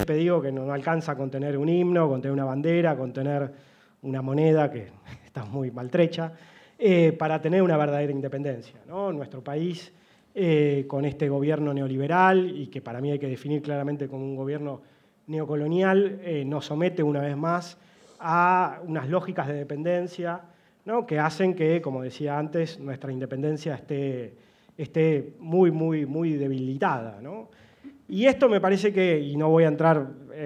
siempre digo que no alcanza con tener un himno, con tener una bandera, con tener una moneda que está muy maltrecha, para tener una verdadera independencia, ¿no? Nuestro país, con este gobierno neoliberal, y que para mí hay que definir claramente como un gobierno neocolonial, nos somete una vez más a unas lógicas de dependencia, ¿no? Que hacen que, como decía antes, nuestra independencia esté muy debilitada, ¿no? Y esto me parece que, y no voy a entrar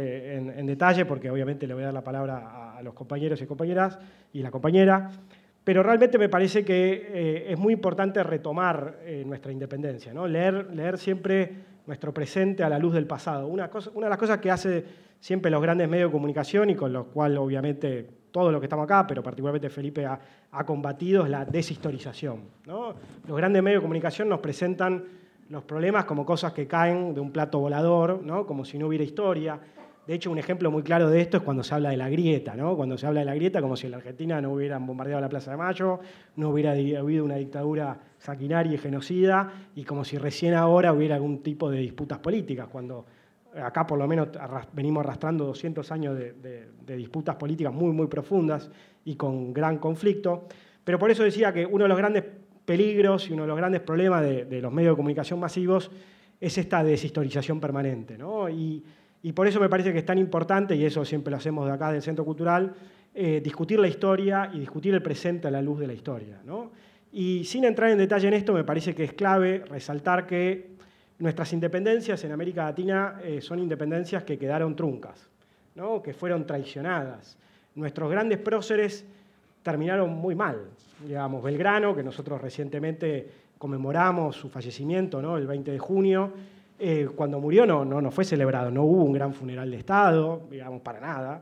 en detalle porque obviamente le voy a dar la palabra a los compañeros y compañeras y la compañera, pero realmente me parece que es muy importante retomar nuestra independencia, ¿no? Leer siempre nuestro presente a la luz del pasado. Una de las cosas que hace siempre los grandes medios de comunicación, y con los cuales obviamente todos los que estamos acá, pero particularmente Felipe ha combatido, es la deshistorización, ¿no? Los grandes medios de comunicación nos presentan los problemas como cosas que caen de un plato volador, ¿no? Como si no hubiera historia. De hecho, un ejemplo muy claro de esto es cuando se habla de la grieta, ¿no? Cuando se habla de la grieta como si en la Argentina no hubieran bombardeado la Plaza de Mayo, no hubiera habido una dictadura sanguinaria y genocida, y como si recién ahora hubiera algún tipo de disputas políticas, cuando acá por lo menos venimos arrastrando 200 años de disputas políticas muy profundas y con gran conflicto. Pero por eso decía que uno de los grandes peligros y uno de los grandes problemas de los medios de comunicación masivos es esta deshistorización permanente, ¿no? Y por eso me parece que es tan importante, y eso siempre lo hacemos de acá del Centro Cultural, discutir la historia y discutir el presente a la luz de la historia, ¿no? Y sin entrar en detalle en esto, me parece que es clave resaltar que nuestras independencias en América Latina son independencias que quedaron truncas, ¿no? Que fueron traicionadas. Nuestros grandes próceres terminaron muy mal. Digamos, Belgrano, que nosotros recientemente conmemoramos su fallecimiento, ¿no? El 20 de junio, cuando murió no fue celebrado, no hubo un gran funeral de Estado, digamos, para nada,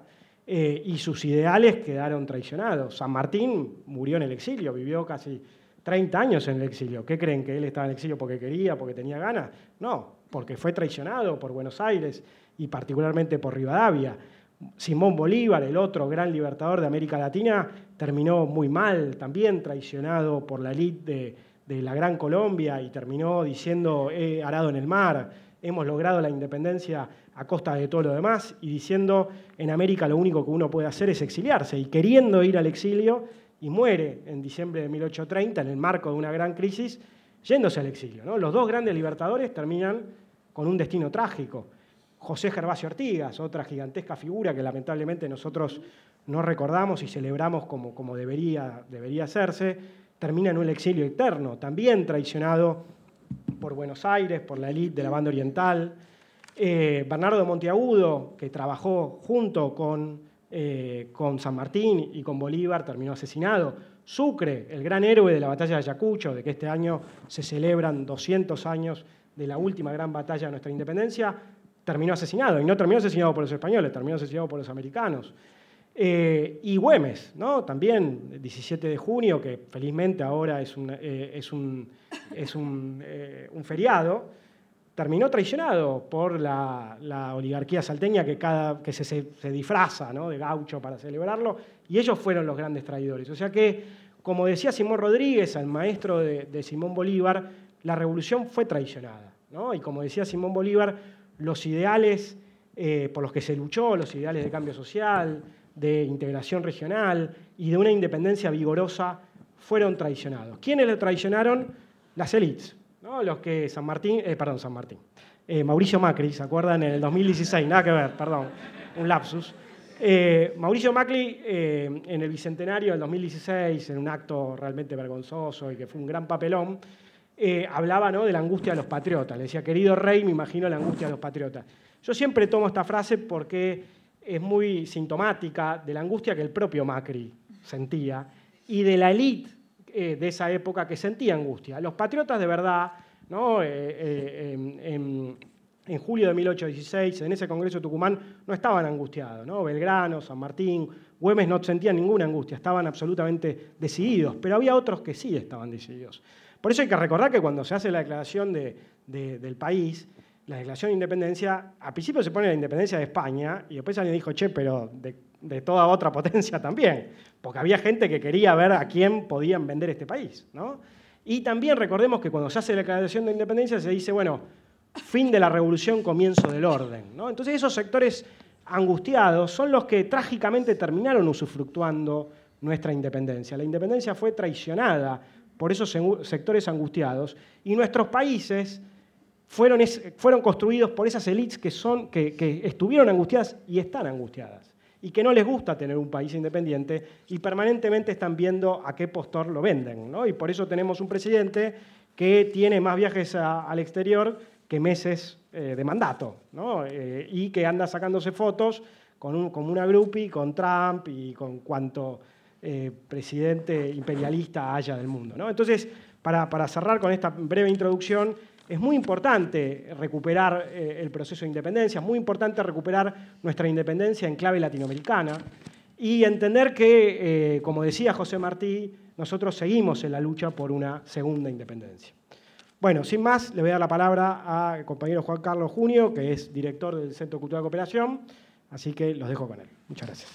y sus ideales quedaron traicionados. San Martín murió en el exilio, vivió casi 30 años en el exilio. ¿Qué creen? ¿Que él estaba en el exilio porque quería, porque tenía ganas? No, porque fue traicionado por Buenos Aires y particularmente por Rivadavia. Simón Bolívar, el otro gran libertador de América Latina, terminó muy mal, también traicionado por la élite de la Gran Colombia, y terminó diciendo, he arado en el mar, hemos logrado la independencia a costa de todo lo demás, y diciendo, en América lo único que uno puede hacer es exiliarse, y queriendo ir al exilio, y muere en diciembre de 1830, en el marco de una gran crisis, yéndose al exilio, ¿no? Los dos grandes libertadores terminan con un destino trágico. José Gervasio Artigas, otra gigantesca figura que lamentablemente nosotros no recordamos y celebramos como debería hacerse, termina en un exilio eterno, también traicionado por Buenos Aires, por la élite de la banda oriental. Bernardo de Monteagudo, que trabajó junto con San Martín y con Bolívar, terminó asesinado. Sucre, el gran héroe de la batalla de Ayacucho, de que este año se celebran 200 años de la última gran batalla de nuestra independencia, terminó asesinado, y no terminó asesinado por los españoles, terminó asesinado por los americanos. Y Güemes, ¿no? También, el 17 de junio, que felizmente ahora es un feriado, terminó traicionado por la oligarquía salteña que se disfraza, ¿no? De gaucho para celebrarlo, y ellos fueron los grandes traidores. O sea que, como decía Simón Rodríguez, el maestro de Simón Bolívar, la revolución fue traicionada, ¿no? Y como decía Simón Bolívar, los ideales por los que se luchó, los ideales de cambio social, de integración regional y de una independencia vigorosa, fueron traicionados. ¿Quiénes lo traicionaron? Las élites, ¿no? Los que Mauricio Macri, ¿se acuerdan? En el 2016, nada que ver, perdón, un lapsus. Mauricio Macri, en el Bicentenario del 2016, en un acto realmente vergonzoso y que fue un gran papelón, hablaba, ¿no? De la angustia de los patriotas. Le decía, querido rey, me imagino la angustia de los patriotas. Yo siempre tomo esta frase porque es muy sintomática de la angustia que el propio Macri sentía y de la élite de esa época que sentía angustia. Los patriotas de verdad, ¿no? En julio de 1816, en ese Congreso de Tucumán, no estaban angustiados, ¿no? Belgrano, San Martín, Güemes no sentían ninguna angustia, estaban absolutamente decididos, pero había otros que sí estaban decididos. Por eso hay que recordar que cuando se hace la declaración del país, la declaración de independencia, al principio se pone la independencia de España y después alguien dijo, che, pero de toda otra potencia también, porque había gente que quería ver a quién podían vender este país, ¿no? Y también recordemos que cuando se hace la declaración de independencia se dice, bueno, fin de la revolución, comienzo del orden, ¿no? Entonces esos sectores angustiados son los que trágicamente terminaron usufructuando nuestra independencia. La independencia fue traicionada por esos sectores angustiados y nuestros países fueron construidos por esas élites que estuvieron angustiadas y están angustiadas y que no les gusta tener un país independiente y permanentemente están viendo a qué postor lo venden, ¿no? Y por eso tenemos un presidente que tiene más viajes al exterior que meses de mandato, ¿no? Y que anda sacándose fotos con una groupie, con Trump y con cuanto presidente imperialista haya del mundo, ¿no? Entonces, para cerrar con esta breve introducción, es muy importante recuperar el proceso de independencia, es muy importante recuperar nuestra independencia en clave latinoamericana y entender que, como decía José Martí, nosotros seguimos en la lucha por una segunda independencia. Bueno, sin más, le voy a dar la palabra al compañero Juan Carlos Junio, que es director del Centro Cultural de Cooperación, así que los dejo con él. Muchas gracias.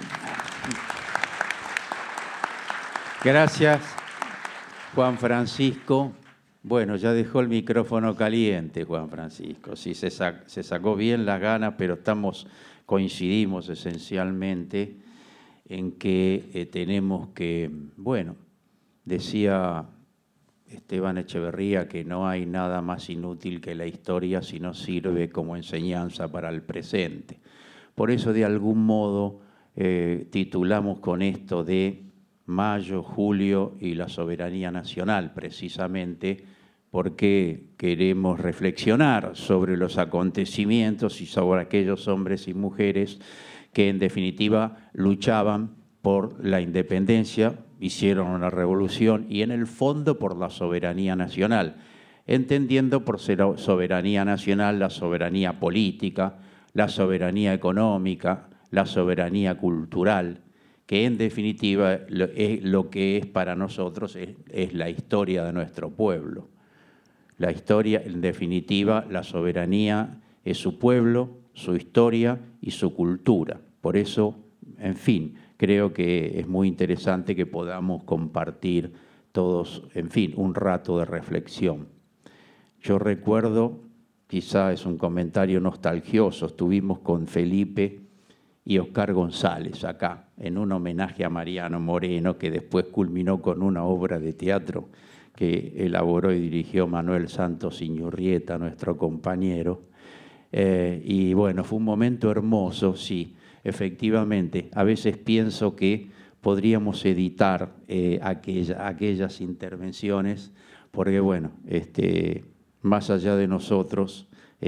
Gracias, Juan Francisco. Bueno, ya dejó el micrófono caliente, Juan Francisco. Sí, se sacó bien las ganas, pero coincidimos esencialmente en que tenemos que, bueno, decía Esteban Echeverría que no hay nada más inútil que la historia si no sirve como enseñanza para el presente. Por eso, de algún modo, titulamos con esto de Mayo, Julio y la soberanía nacional, precisamente porque queremos reflexionar sobre los acontecimientos y sobre aquellos hombres y mujeres que en definitiva luchaban por la independencia, hicieron una revolución y en el fondo por la soberanía nacional, entendiendo por soberanía nacional la soberanía política, la soberanía económica, la soberanía cultural, que en definitiva lo que es para nosotros es la historia de nuestro pueblo. La historia, en definitiva, la soberanía es su pueblo, su historia y su cultura. Por eso, en fin, creo que es muy interesante que podamos compartir todos, en fin, un rato de reflexión. Yo recuerdo, quizá es un comentario nostalgioso, estuvimos con Felipe y Oscar González acá, en un homenaje a Mariano Moreno, que después culminó con una obra de teatro que elaboró y dirigió Manuel Santos Iñurrieta, nuestro compañero. Y bueno, fue un momento hermoso, sí, efectivamente. A veces pienso que podríamos editar aquellas intervenciones, porque bueno, más allá de nosotros,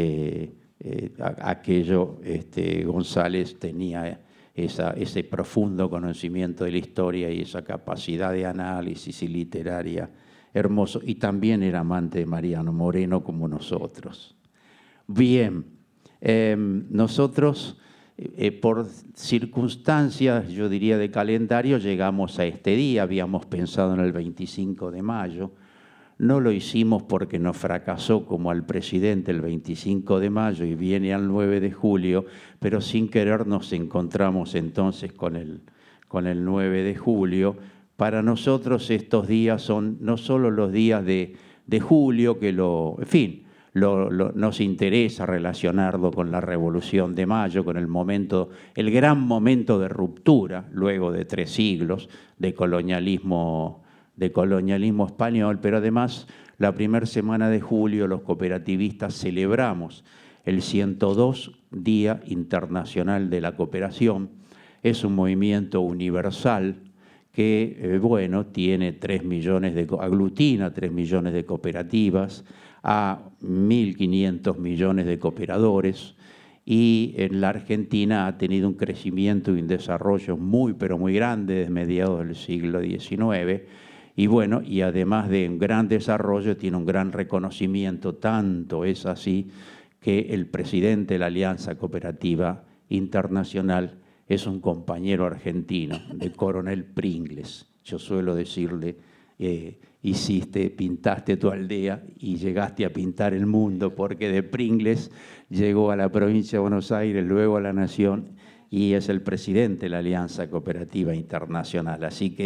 González tenía ese profundo conocimiento de la historia y esa capacidad de análisis y literaria hermoso, y también era amante de Mariano Moreno como nosotros. Bien, nosotros por circunstancias, yo diría de calendario, llegamos a este día, habíamos pensado en el 25 de mayo, no lo hicimos porque nos fracasó como al presidente el 25 de mayo y viene al 9 de julio, pero sin querer nos encontramos entonces con el 9 de julio. Para nosotros estos días son no solo los días de julio, que en fin, nos interesa relacionarlo con la Revolución de Mayo, con el gran momento de ruptura, luego de 3 siglos de colonialismo español, pero además la primera semana de julio los cooperativistas celebramos el 102 Día Internacional de la Cooperación. Es un movimiento universal que, bueno, tiene aglutina 3 millones de cooperativas, a 1.500 millones de cooperadores, y en la Argentina ha tenido un crecimiento y un desarrollo muy, pero muy grande desde mediados del siglo XIX, y bueno, y además de un gran desarrollo, tiene un gran reconocimiento, tanto es así que el presidente de la Alianza Cooperativa Internacional es un compañero argentino, de Coronel Pringles. Yo suelo decirle, pintaste tu aldea y llegaste a pintar el mundo, porque de Pringles llegó a la provincia de Buenos Aires, luego a la Nación, y es el presidente de la Alianza Cooperativa Internacional. Así que,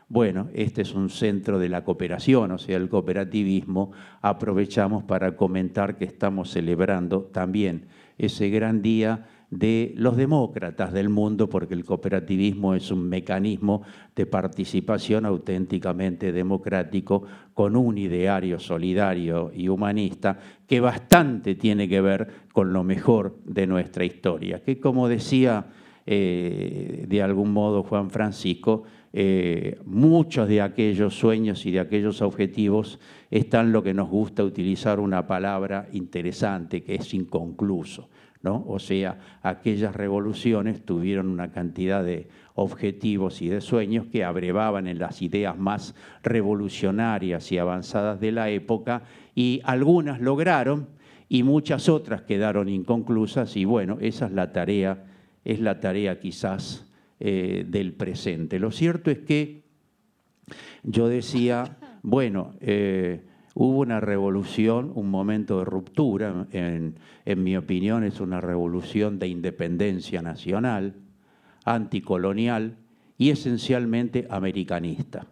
bueno, este es un centro de la cooperación, o sea, el cooperativismo. Aprovechamos para comentar que estamos celebrando también ese gran día de los demócratas del mundo, porque el cooperativismo es un mecanismo de participación auténticamente democrático con un ideario solidario y humanista que bastante tiene que ver con lo mejor de nuestra historia, que como decía de algún modo Juan Francisco, muchos de aquellos sueños y de aquellos objetivos están lo que nos gusta utilizar una palabra interesante, que es inconcluso, ¿no? O sea, aquellas revoluciones tuvieron una cantidad de objetivos y de sueños que abrevaban en las ideas más revolucionarias y avanzadas de la época, y algunas lograron y muchas otras quedaron inconclusas, y bueno, esa es la tarea quizás del presente. Lo cierto es que yo decía, bueno, hubo una revolución, un momento de ruptura, en mi opinión es una revolución de independencia nacional, anticolonial y esencialmente americanista.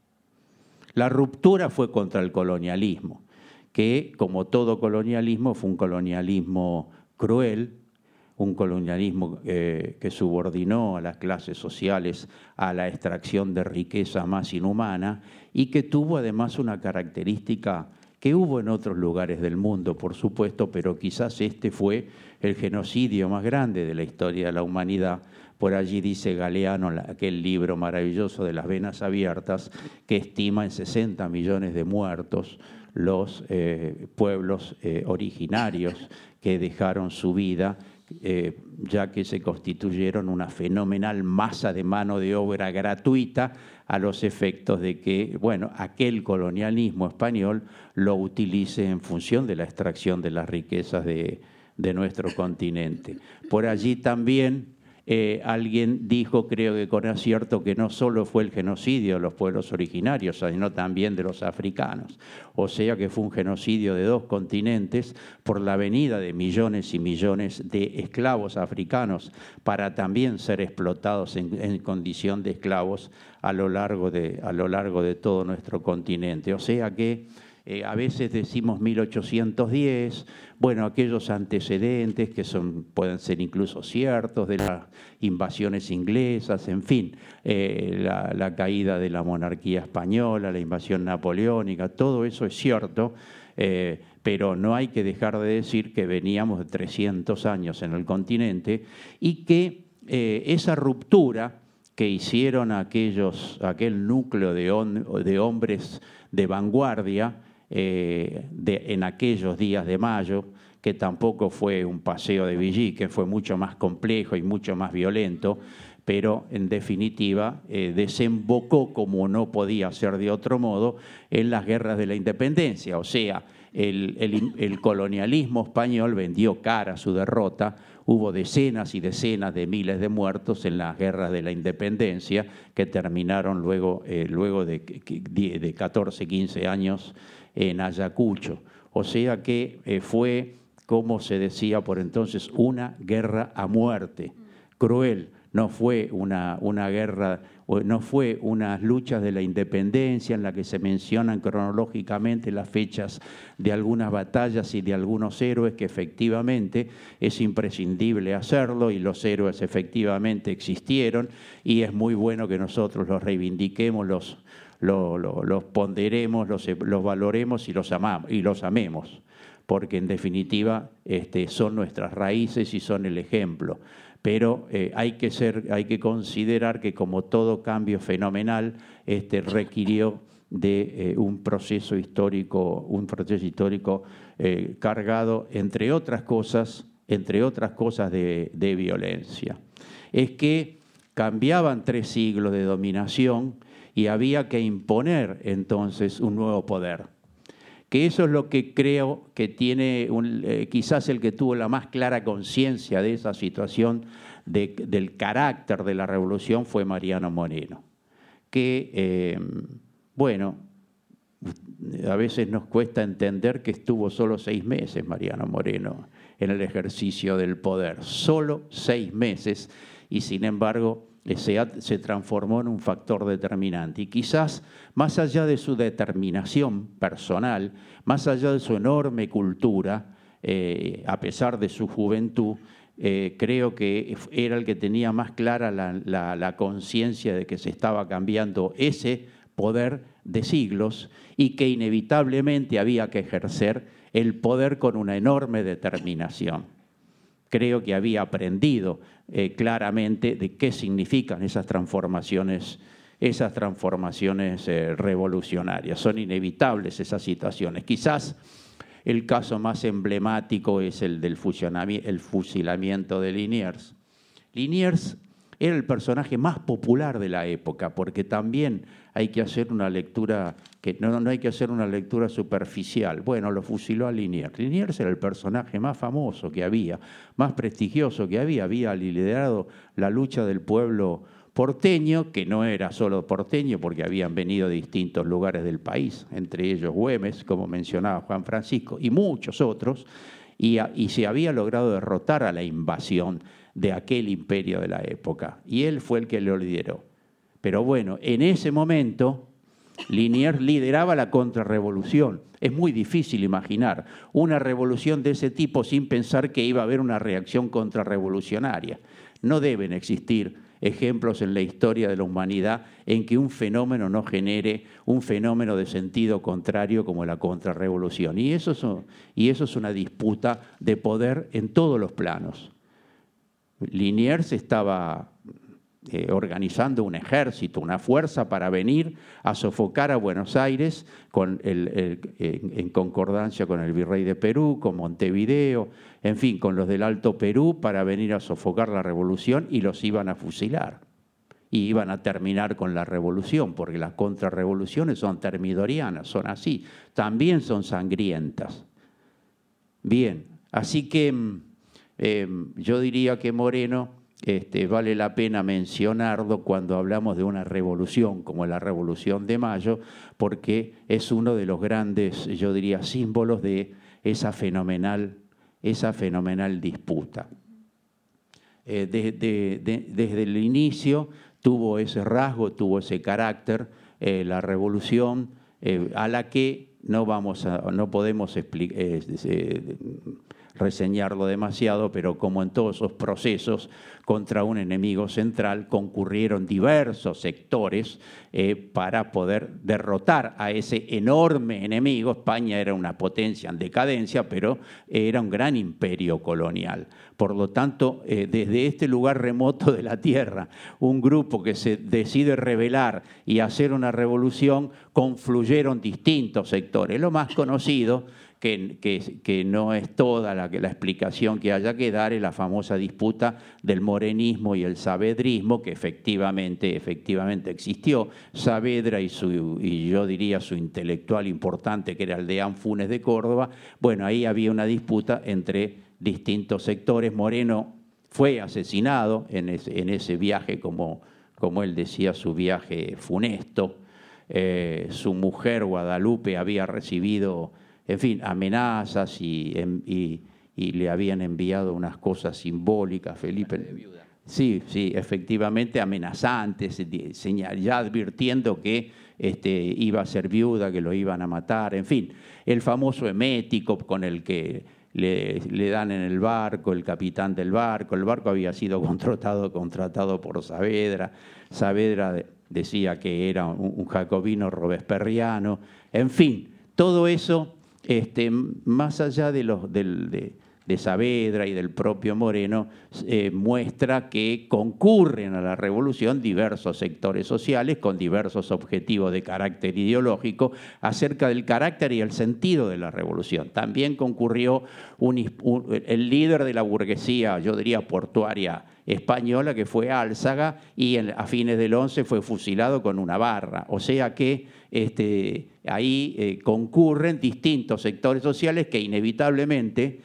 La ruptura fue contra el colonialismo, que como todo colonialismo fue un colonialismo cruel, un colonialismo que subordinó a las clases sociales a la extracción de riqueza más inhumana y que tuvo además una característica que hubo en otros lugares del mundo, por supuesto, pero quizás este fue el genocidio más grande de la historia de la humanidad. Por allí dice Galeano, aquel libro maravilloso de las venas abiertas, que estima en 60 millones de muertos los pueblos originarios que dejaron su vida, ya que se constituyeron una fenomenal masa de mano de obra gratuita a los efectos de que, bueno, aquel colonialismo español lo utilice en función de la extracción de las riquezas de nuestro continente. Por allí también alguien dijo, creo que con acierto, que no solo fue el genocidio de los pueblos originarios, sino también de los africanos. O sea que fue un genocidio de dos continentes por la venida de millones y millones de esclavos africanos para también ser explotados en condición de esclavos a lo largo de todo nuestro continente. O sea que a veces decimos 1810, bueno, aquellos antecedentes que pueden ser incluso ciertos, de las invasiones inglesas, en fin, la caída de la monarquía española, la invasión napoleónica, todo eso es cierto, pero no hay que dejar de decir que veníamos de 300 años en el continente y que esa ruptura que hicieron aquel núcleo de hombres de vanguardia, en aquellos días de mayo, que tampoco fue un paseo de Villique, fue mucho más complejo y mucho más violento, pero en definitiva desembocó, como no podía ser de otro modo, en las guerras de la independencia. O sea, el colonialismo español vendió cara a su derrota. Hubo decenas y decenas de miles de muertos en las guerras de la independencia, que terminaron luego de 14, 15 años en Ayacucho. O sea que fue, como se decía por entonces, una guerra a muerte, cruel. No fue una guerra, no fue unas luchas de la independencia en la que se mencionan cronológicamente las fechas de algunas batallas y de algunos héroes, que efectivamente es imprescindible hacerlo, y los héroes efectivamente existieron, y es muy bueno que nosotros los reivindiquemos, los ponderemos, los valoremos y los amemos, porque en definitiva son nuestras raíces y son el ejemplo. Pero hay que considerar que, como todo cambio fenomenal, requirió de un proceso histórico cargado, entre otras cosas de violencia. Es que cambiaban 3 siglos de dominación y había que imponer entonces un nuevo poder. Que eso es lo que creo que tiene, quizás el que tuvo la más clara conciencia de esa situación, del carácter de la revolución, fue Mariano Moreno. Que, bueno, a veces nos cuesta entender que estuvo solo 6 meses Mariano Moreno en el ejercicio del poder. Solo 6 meses, y sin embargo se transformó en un factor determinante. Y quizás, más allá de su determinación personal, más allá de su enorme cultura, a pesar de su juventud, creo que era el que tenía más clara la conciencia de que se estaba cambiando ese poder de siglos y que inevitablemente había que ejercer el poder con una enorme determinación. Creo que había aprendido claramente de qué significan esas transformaciones revolucionarias. Son inevitables esas situaciones. Quizás el caso más emblemático es el del fusilamiento de Liniers. Liniers era el personaje más popular de la época, porque también hay que hacer una lectura, que no hay que hacer una lectura superficial. Bueno, lo fusiló a Liniers. Liniers era el personaje más famoso que había, más prestigioso que había liderado la lucha del pueblo porteño, que no era solo porteño porque habían venido de distintos lugares del país, entre ellos Güemes, como mencionaba Juan Francisco, y muchos otros, y se había logrado derrotar a la invasión de aquel imperio de la época, y él fue el que lo lideró. Pero bueno, en ese momento Liniers lideraba la contrarrevolución. Es muy difícil imaginar una revolución de ese tipo sin pensar que iba a haber una reacción contrarrevolucionaria. No deben existir ejemplos en la historia de la humanidad en que un fenómeno no genere un fenómeno de sentido contrario como la contrarrevolución. Y eso es una disputa de poder en todos los planos. Liniers estaba organizando un ejército, una fuerza para venir a sofocar a Buenos Aires en concordancia con el virrey de Perú, con Montevideo, en fin, con los del Alto Perú, para venir a sofocar la revolución, y los iban a fusilar. Y iban a terminar con la revolución, porque las contrarrevoluciones son termidorianas, son así, también son sangrientas. Bien, así que yo diría que Moreno vale la pena mencionarlo cuando hablamos de una revolución como la Revolución de Mayo, porque es uno de los grandes, yo diría, símbolos de esa fenomenal disputa. Desde el inicio tuvo ese rasgo, tuvo ese carácter, la revolución, a la que no podemos reseñarlo demasiado, pero como en todos esos procesos contra un enemigo central concurrieron diversos sectores para poder derrotar a ese enorme enemigo. España era una potencia en decadencia, pero era un gran imperio colonial. Por lo tanto, desde este lugar remoto de la tierra, un grupo que se decide rebelar y hacer una revolución, confluyeron distintos sectores. Lo más conocido, que no es toda la explicación que haya que dar, es la famosa disputa del morenismo y el saavedrismo, que efectivamente existió. Saavedra y yo diría su intelectual importante, que era el deán Funes de Córdoba, bueno, ahí había una disputa entre distintos sectores. Moreno fue asesinado en ese viaje, como él decía, su viaje funesto. Su mujer, Guadalupe, había recibido, en fin, amenazas y le habían enviado unas cosas simbólicas, Felipe. Sí, efectivamente, amenazantes, ya advirtiendo que iba a ser viuda, que lo iban a matar, en fin. El famoso emético con el que le dan en el barco, el capitán del barco. El barco había sido contratado por Saavedra. Saavedra decía que era un jacobino robespierriano. En fin, todo eso, más allá de Saavedra y del propio Moreno, muestra que concurren a la revolución diversos sectores sociales con diversos objetivos de carácter ideológico acerca del carácter y el sentido de la revolución. También concurrió el líder de la burguesía, yo diría portuaria española, que fue Álzaga, y a fines del 11 fue fusilado con una barra. O sea que ahí concurren distintos sectores sociales que inevitablemente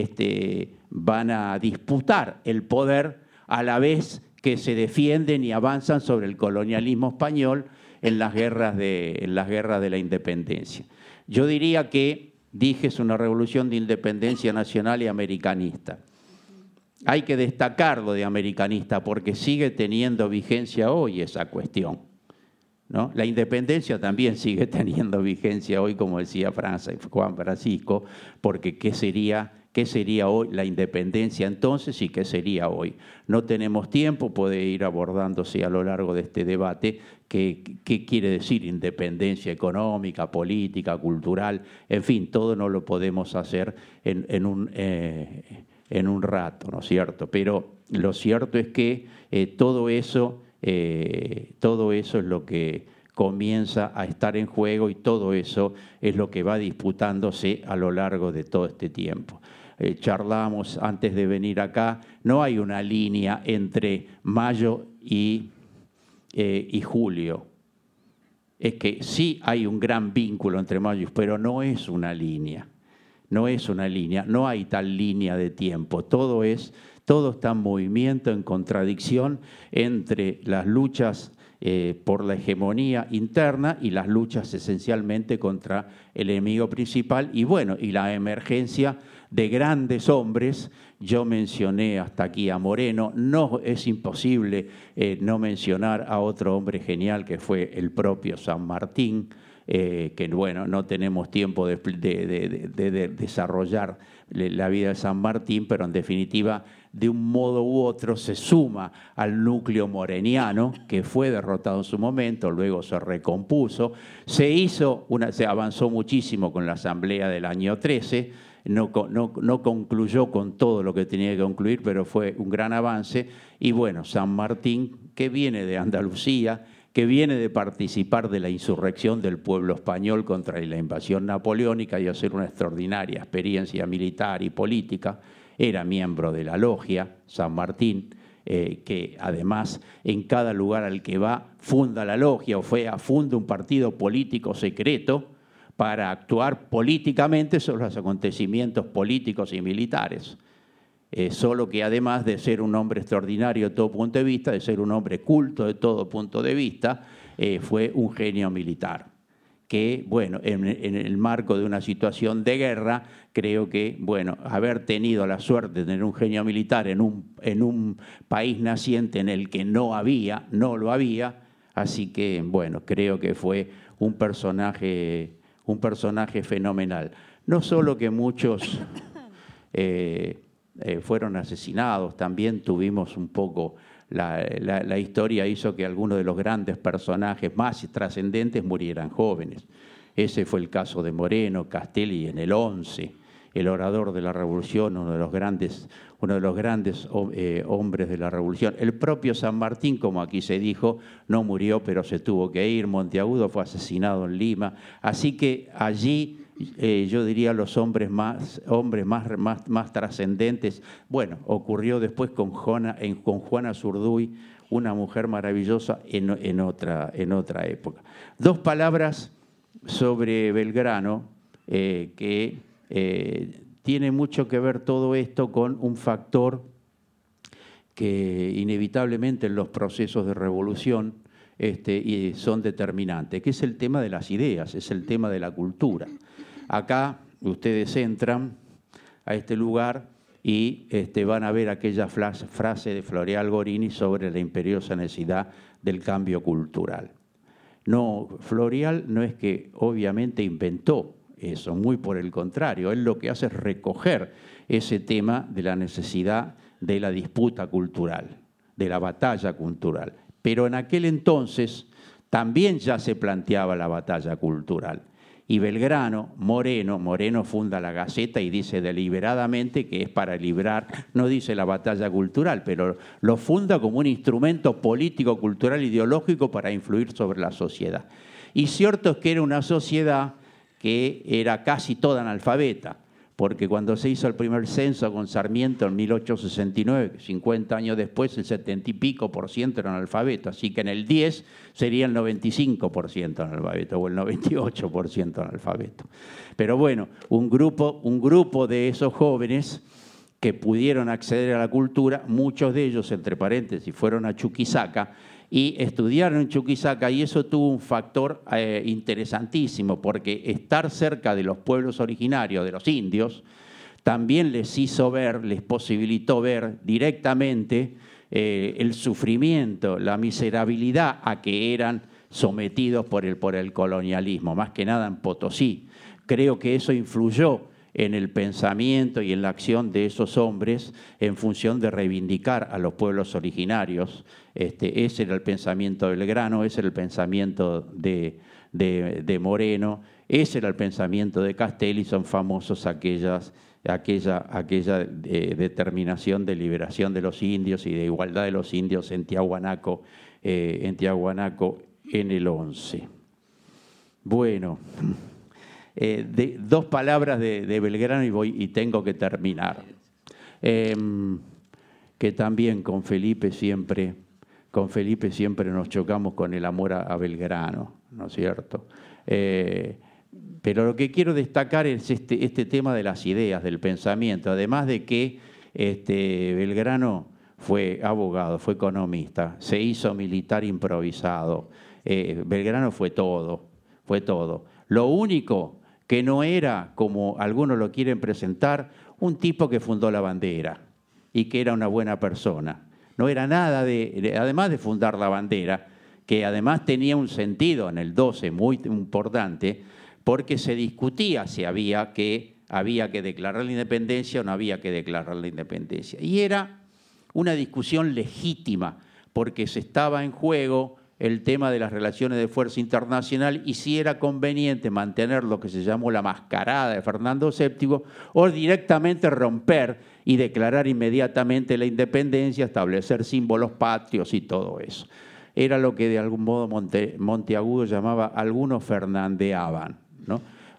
van a disputar el poder a la vez que se defienden y avanzan sobre el colonialismo español en las guerras de la independencia. Yo diría que, es una revolución de independencia nacional y americanista. hay que destacarlo de americanista porque sigue teniendo vigencia hoy esa cuestión, ¿no? La independencia también sigue teniendo vigencia hoy, como decía Juan Francisco, porque ¿qué sería hoy la independencia entonces y qué sería hoy? No tenemos tiempo, puede ir abordándose a lo largo de este debate qué quiere decir independencia económica, política, cultural, en fin, todo no lo podemos hacer en un rato, ¿no es cierto? Pero lo cierto es que todo eso es lo que comienza a estar en juego y todo eso es lo que va disputándose a lo largo de todo este tiempo. Charlamos antes de venir acá, no hay una línea entre mayo y julio. Es que sí hay un gran vínculo entre mayo, pero no es una línea. No es una línea, no hay tal línea de tiempo. Todo está en movimiento, en contradicción entre las luchas por la hegemonía interna y las luchas esencialmente contra el enemigo principal y bueno, y la emergencia de grandes hombres. Yo mencioné hasta aquí a Moreno, no es imposible no mencionar a otro hombre genial que fue el propio San Martín, que bueno, no tenemos tiempo de desarrollar la vida de San Martín, pero en definitiva, de un modo u otro, se suma al núcleo moreniano, que fue derrotado en su momento, luego se recompuso, se avanzó muchísimo con la asamblea del año 13, no concluyó con todo lo que tenía que concluir, pero fue un gran avance, y bueno, San Martín, que viene de Andalucía, que viene de participar de la insurrección del pueblo español contra la invasión napoleónica y hacer una extraordinaria experiencia militar y política, era miembro de la logia San Martín, que además en cada lugar al que va funda la logia o funda un partido político secreto para actuar políticamente sobre los acontecimientos políticos y militares. Solo que además de ser un hombre extraordinario de todo punto de vista, de ser un hombre culto de todo punto de vista, fue un genio militar, que, bueno, en el marco de una situación de guerra, creo que, bueno, haber tenido la suerte de tener un genio militar en un país naciente en el que no lo había, así que, bueno, creo que fue un personaje fenomenal. No solo que muchos fueron asesinados, también tuvimos un poco, la historia hizo que algunos de los grandes personajes más trascendentes murieran jóvenes. Ese fue el caso de Moreno, Castelli en el 11, el orador de la Revolución, uno de los grandes hombres de la Revolución. El propio San Martín, como aquí se dijo, no murió, pero se tuvo que ir. Monteagudo fue asesinado en Lima. Así que allí yo diría los hombres más trascendentes. Bueno, ocurrió después con Juana Zurduy, una mujer maravillosa en otra época. Dos palabras sobre Belgrano, que tiene mucho que ver todo esto con un factor que inevitablemente en los procesos de revolución y son determinantes, que es el tema de las ideas, es el tema de la cultura. Acá ustedes entran a este lugar y van a ver aquella frase de Floreal Gorini sobre la imperiosa necesidad del cambio cultural. No, Floreal no es que obviamente inventó eso, muy por el contrario, él lo que hace es recoger ese tema de la necesidad de la disputa cultural, de la batalla cultural. Pero en aquel entonces también ya se planteaba la batalla cultural. Y Belgrano, Moreno funda la Gaceta y dice deliberadamente que es para librar, no dice la batalla cultural, pero lo funda como un instrumento político, cultural, ideológico para influir sobre la sociedad. Y cierto es que era una sociedad que era casi toda analfabeta, porque cuando se hizo el primer censo con Sarmiento en 1869, 50 años después, el 70 y pico % eran analfabetos, así que en el 10 sería el 95% analfabeto o el 98% analfabeto. Pero bueno, un grupo de esos jóvenes que pudieron acceder a la cultura, muchos de ellos, entre paréntesis, fueron a Chuquisaca y estudiaron en Chuquisaca, y eso tuvo un factor interesantísimo, porque estar cerca de los pueblos originarios, de los indios, también les hizo ver, les posibilitó ver directamente el sufrimiento, la miserabilidad a que eran sometidos por el colonialismo, más que nada en Potosí. Creo que eso influyó en el pensamiento y en la acción de esos hombres en función de reivindicar a los pueblos originarios. Ese era el pensamiento de Belgrano, ese era el pensamiento de Moreno, ese era el pensamiento de Castelli, son famosos aquella determinación de liberación de los indios y de igualdad de los indios en Tiahuanaco en el 11. Bueno, dos palabras de Belgrano y tengo que terminar. Que también con Felipe siempre nos chocamos con el amor a Belgrano, ¿no es cierto? Pero lo que quiero destacar es este tema de las ideas, del pensamiento, además de que Belgrano fue abogado, fue economista, se hizo militar improvisado. Belgrano fue todo. Lo único que no era, como algunos lo quieren presentar, un tipo que fundó la bandera y que era una buena persona. No era nada además de fundar la bandera, que además tenía un sentido en el 12 muy importante, porque se discutía si había que declarar la independencia o no había que declarar la independencia. Y era una discusión legítima, porque se estaba en juego el tema de las relaciones de fuerza internacional y si era conveniente mantener lo que se llamó la mascarada de Fernando VII o directamente romper y declarar inmediatamente la independencia, establecer símbolos patrios y todo eso. Era lo que de algún modo Monteagudo llamaba, algunos fernandeaban, ¿no?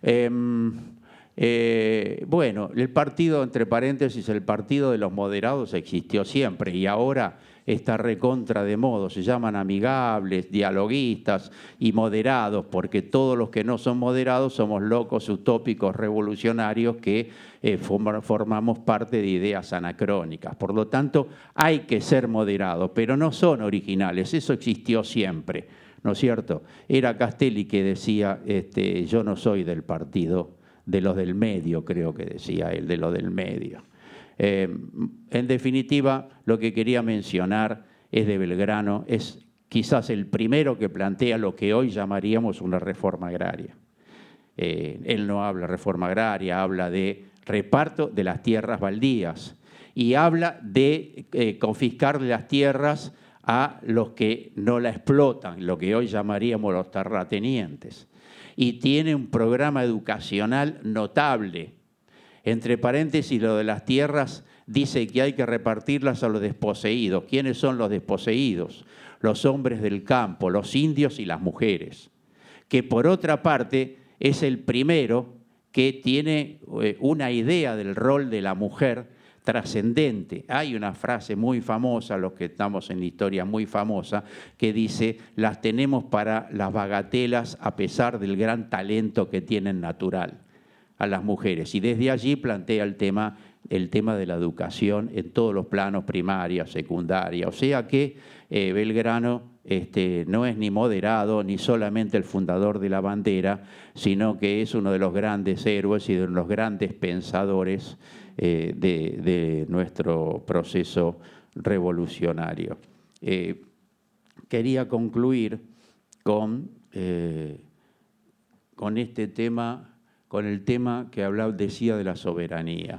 Bueno, el partido, entre paréntesis, el partido de los moderados existió siempre y ahora está recontra de modo, se llaman amigables, dialoguistas y moderados, porque todos los que no son moderados somos locos, utópicos, revolucionarios que formamos parte de ideas anacrónicas. Por lo tanto, hay que ser moderados, pero no son originales, eso existió siempre, ¿no es cierto? Era Castelli que decía, yo no soy del partido de los del medio, creo que decía él, de los del medio. En definitiva, lo que quería mencionar es de Belgrano, es quizás el primero que plantea lo que hoy llamaríamos una reforma agraria. Él no habla de reforma agraria, habla de reparto de las tierras baldías y habla de confiscar las tierras a los que no la explotan, lo que hoy llamaríamos los terratenientes. Y tiene un programa educacional notable. Entre paréntesis, lo de las tierras dice que hay que repartirlas a los desposeídos. ¿Quiénes son los desposeídos? Los hombres del campo, los indios y las mujeres. Que por otra parte es el primero que tiene una idea del rol de la mujer trascendente. Hay una frase muy famosa, los que estamos en la historia muy famosa, que dice, las tenemos para las bagatelas a pesar del gran talento que tienen natural a las mujeres. Y desde allí plantea el tema de la educación en todos los planos, primaria, secundaria. O sea que Belgrano no es ni moderado ni solamente el fundador de la bandera, sino que es uno de los grandes héroes y de los grandes pensadores de nuestro proceso revolucionario. Quería concluir con este tema, con el tema que decía de la soberanía.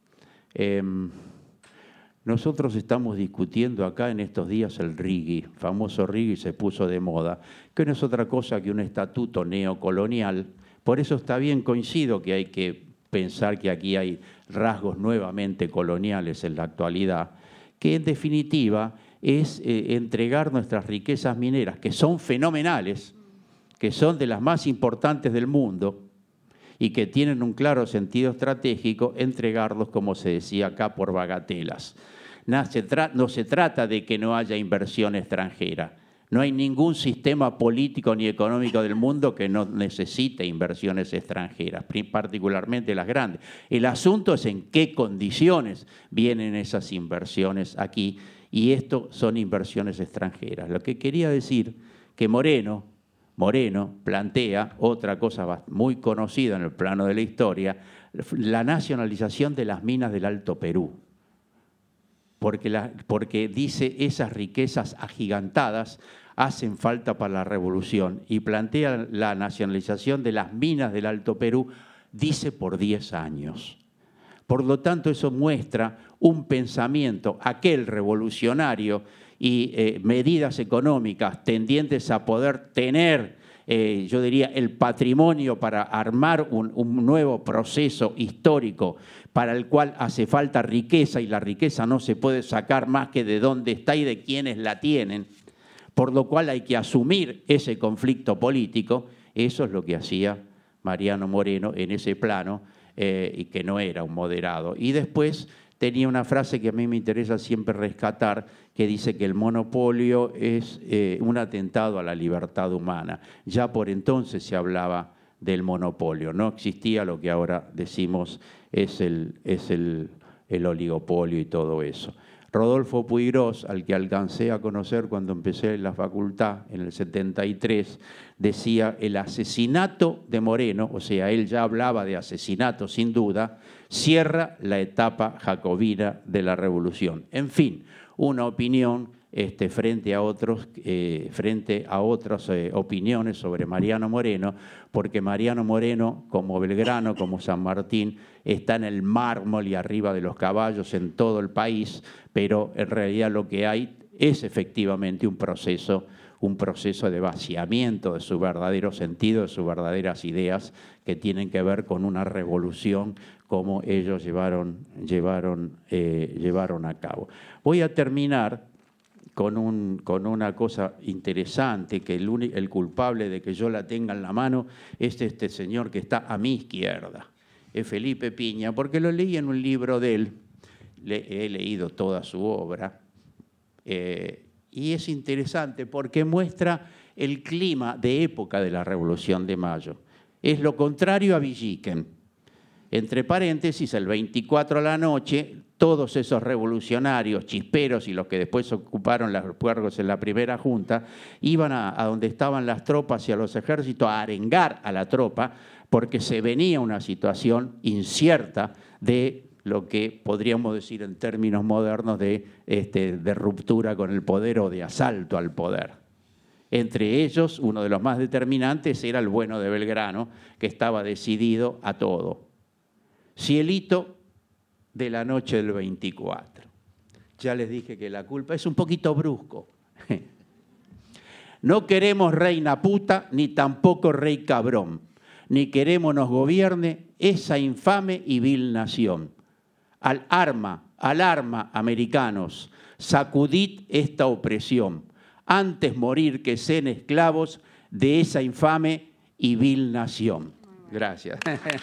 Nosotros estamos discutiendo acá en estos días el RIGI, famoso RIGI se puso de moda, que no es otra cosa que un estatuto neocolonial. Por eso está bien, coincido que hay que pensar que aquí hay rasgos nuevamente coloniales en la actualidad, que en definitiva es entregar nuestras riquezas mineras, que son fenomenales, que son de las más importantes del mundo, y que tienen un claro sentido estratégico, entregarlos, como se decía acá, por bagatelas. No se trata de que no haya inversión extranjera. No hay ningún sistema político ni económico del mundo que no necesite inversiones extranjeras, particularmente las grandes. El asunto es en qué condiciones vienen esas inversiones aquí, y esto son inversiones extranjeras. Lo que quería decir que Moreno plantea otra cosa muy conocida en el plano de la historia, la nacionalización de las minas del Alto Perú, porque dice esas riquezas agigantadas hacen falta para la revolución y plantea la nacionalización de las minas del Alto Perú, dice por 10 años. Por lo tanto, eso muestra un pensamiento, aquel revolucionario y medidas económicas tendientes a poder tener, yo diría, el patrimonio para armar un nuevo proceso histórico para el cual hace falta riqueza y la riqueza no se puede sacar más que de dónde está y de quienes la tienen, por lo cual hay que asumir ese conflicto político. Eso es lo que hacía Mariano Moreno en ese plano, y que no era un moderado. Y después tenía una frase que a mí me interesa siempre rescatar, que dice que el monopolio es un atentado a la libertad humana. Ya por entonces se hablaba del monopolio, no existía lo que ahora decimos es el oligopolio y todo eso. Rodolfo Puigros, al que alcancé a conocer cuando empecé en la facultad en el 73, decía: el asesinato de Moreno, o sea, él ya hablaba de asesinato sin duda, cierra la etapa jacobina de la revolución. En fin, una opinión frente a otras opiniones sobre Mariano Moreno, porque Mariano Moreno, como Belgrano, como San Martín, está en el mármol y arriba de los caballos en todo el país, pero en realidad lo que hay es efectivamente un proceso de vaciamiento de su verdadero sentido, de sus verdaderas ideas, que tienen que ver con una revolución como ellos llevaron a cabo. Voy a terminar con una cosa interesante, que el culpable de que yo la tenga en la mano es este señor que está a mi izquierda, es Felipe Piña, porque lo leí en un libro de él, he leído toda su obra, y es interesante porque muestra el clima de época de la Revolución de Mayo. Es lo contrario a Villiquen. Entre paréntesis, el 24 a la noche, todos esos revolucionarios, chisperos y los que después ocuparon los puergos en la primera junta, iban a donde estaban las tropas y a los ejércitos a arengar a la tropa, porque se venía una situación incierta de lo que podríamos decir en términos modernos de ruptura con el poder o de asalto al poder. Entre ellos, uno de los más determinantes era el bueno de Belgrano, que estaba decidido a todo. Cielito de la noche del 24. Ya les dije que la culpa es un poquito brusco. No queremos reina puta, ni tampoco rey cabrón, ni queremos nos gobierne esa infame y vil nación. Al arma, americanos, sacudid esta opresión, antes morir que sean esclavos de esa infame y vil nación. Gracias.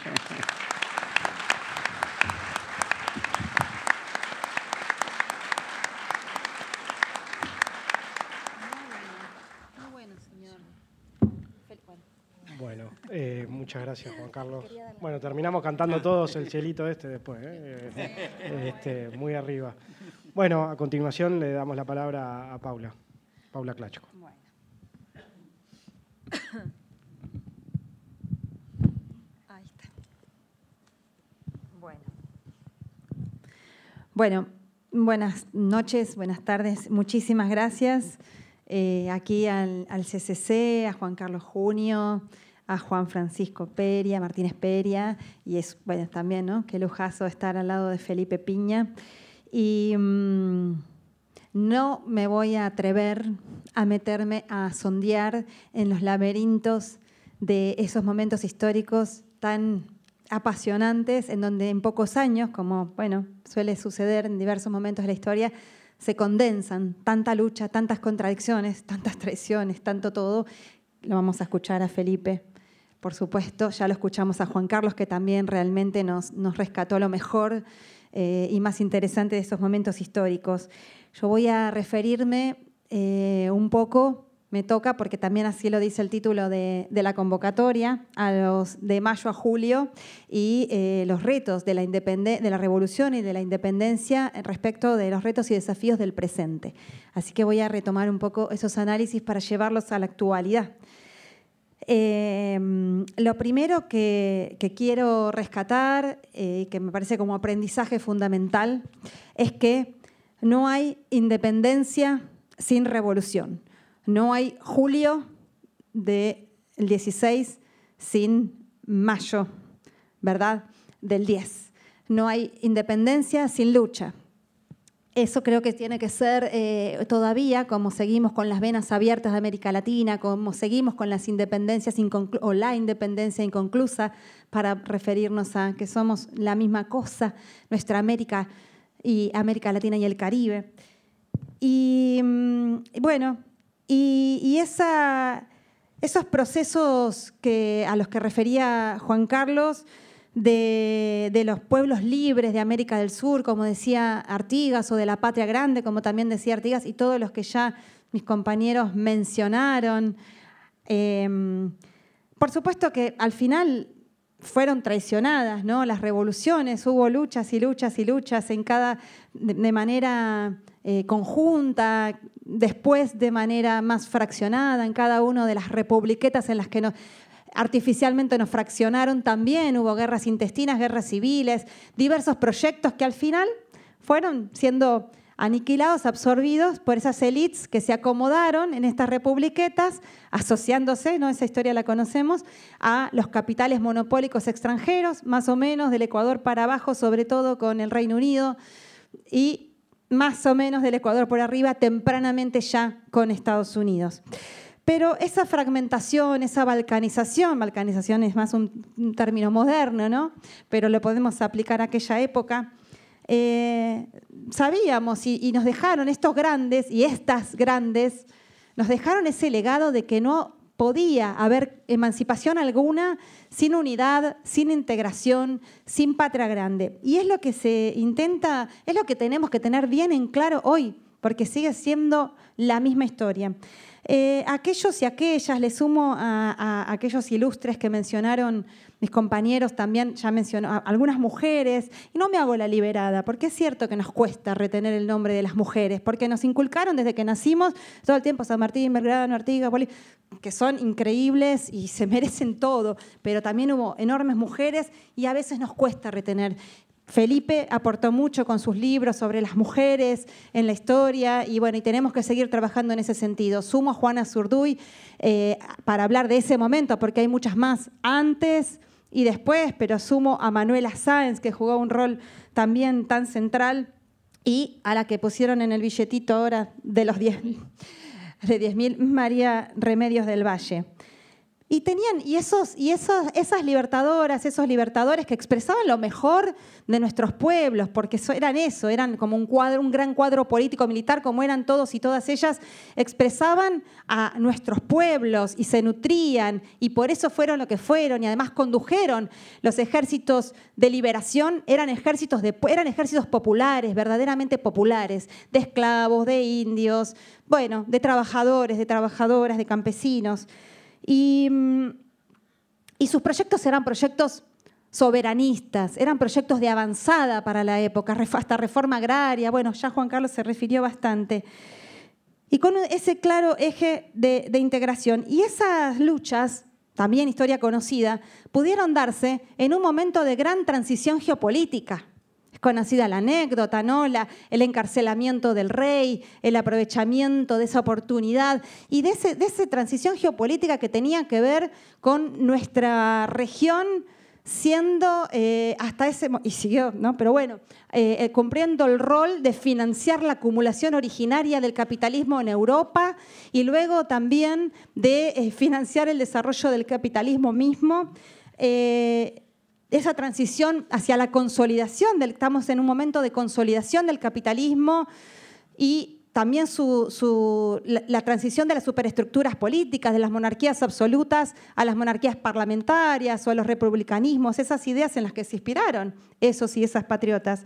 Bueno, muchas gracias, Juan Carlos. Bueno, terminamos cantando todos el cielito después, muy arriba. Bueno, a continuación le damos la palabra a Paula Klachko. Bueno. Ahí está. Bueno, buenas noches, buenas tardes. Muchísimas gracias aquí al CCC, a Juan Carlos Junio, a Juan Francisco Peria, Martínez Peria, y es bueno también, ¿no? Qué lujazo estar al lado de Felipe Piña. Y no me voy a atrever a meterme a sondear en los laberintos de esos momentos históricos tan apasionantes, en donde en pocos años, como bueno, suele suceder en diversos momentos de la historia, se condensan tanta lucha, tantas contradicciones, tantas traiciones, tanto todo. Lo vamos a escuchar a Felipe, por supuesto. Ya lo escuchamos a Juan Carlos, que también realmente nos rescató lo mejor y más interesante de esos momentos históricos. Yo voy a referirme un poco, me toca, porque también así lo dice el título de la convocatoria, a los de mayo a julio y los retos de la revolución y de la independencia respecto de los retos y desafíos del presente. Así que voy a retomar un poco esos análisis para llevarlos a la actualidad. Lo primero que quiero rescatar, que me parece como aprendizaje fundamental, es que no hay independencia sin revolución. No hay julio del 16 sin mayo, ¿verdad?, del 10. No hay independencia sin lucha. Eso creo que tiene que ser todavía, como seguimos con las venas abiertas de América Latina, como seguimos con las independencias o la independencia inconclusa, para referirnos a que somos la misma cosa, nuestra América y América Latina y el Caribe. Y bueno, esos procesos a los que refería Juan Carlos, de los pueblos libres de América del Sur, como decía Artigas, o de la patria grande, como también decía Artigas, y todos los que ya mis compañeros mencionaron. Por supuesto que al final fueron traicionadas, ¿no? Las revoluciones, hubo luchas y luchas y luchas de manera conjunta, después de manera más fraccionada en cada una de las republiquetas en las que artificialmente nos fraccionaron también, hubo guerras intestinas, guerras civiles, diversos proyectos que al final fueron siendo aniquilados, absorbidos por esas élites que se acomodaron en estas republiquetas, asociándose, ¿no? Esa historia la conocemos, a los capitales monopólicos extranjeros, más o menos del Ecuador para abajo, sobre todo con el Reino Unido, y más o menos del Ecuador por arriba, tempranamente ya con Estados Unidos. Pero esa fragmentación, esa balcanización es más un término moderno, ¿no? Pero lo podemos aplicar a aquella época. Sabíamos y nos dejaron estos grandes y estas grandes, nos dejaron ese legado de que no podía haber emancipación alguna sin unidad, sin integración, sin patria grande. Y es lo que se intenta, es lo que tenemos que tener bien en claro hoy, porque sigue siendo la misma historia. Aquellos y aquellas, le sumo a aquellos ilustres que mencionaron mis compañeros, también ya mencionó algunas mujeres, y no me hago la liberada, porque es cierto que nos cuesta retener el nombre de las mujeres, porque nos inculcaron desde que nacimos todo el tiempo San Martín, Belgrano, Artigas, Bolívar, que son increíbles y se merecen todo, pero también hubo enormes mujeres y a veces nos cuesta retener. Felipe aportó mucho con sus libros sobre las mujeres en la historia y bueno, y tenemos que seguir trabajando en ese sentido. Sumo a Juana Zurduy para hablar de ese momento, porque hay muchas más antes y después, pero sumo a Manuela Sáenz, que jugó un rol también tan central, y a la que pusieron en el billetito ahora de los 10.000, María Remedios del Valle. Y tenían esas libertadoras, esos libertadores que expresaban lo mejor de nuestros pueblos, porque eran como un gran cuadro político-militar, como eran todos y todas ellas, expresaban a nuestros pueblos y se nutrían, y por eso fueron lo que fueron, y además condujeron los ejércitos de liberación, eran ejércitos populares, verdaderamente populares, de esclavos, de indios, bueno, de trabajadores, de trabajadoras, de campesinos. Y sus proyectos eran proyectos soberanistas, eran proyectos de avanzada para la época, hasta reforma agraria. Bueno, ya Juan Carlos se refirió bastante. Y con ese claro eje de integración. Y esas luchas, también historia conocida, pudieron darse en un momento de gran transición geopolítica. Es conocida la anécdota, ¿no? El encarcelamiento del rey, el aprovechamiento de esa oportunidad y de esa transición geopolítica que tenía que ver con nuestra región siendo hasta ese momento, y siguió, ¿no? Pero bueno, cumpliendo el rol de financiar la acumulación originaria del capitalismo en Europa y luego también de financiar el desarrollo del capitalismo mismo. Esa transición hacia la consolidación, estamos en un momento de consolidación del capitalismo y también la transición de las superestructuras políticas, de las monarquías absolutas a las monarquías parlamentarias o a los republicanismos, esas ideas en las que se inspiraron esos y esas patriotas.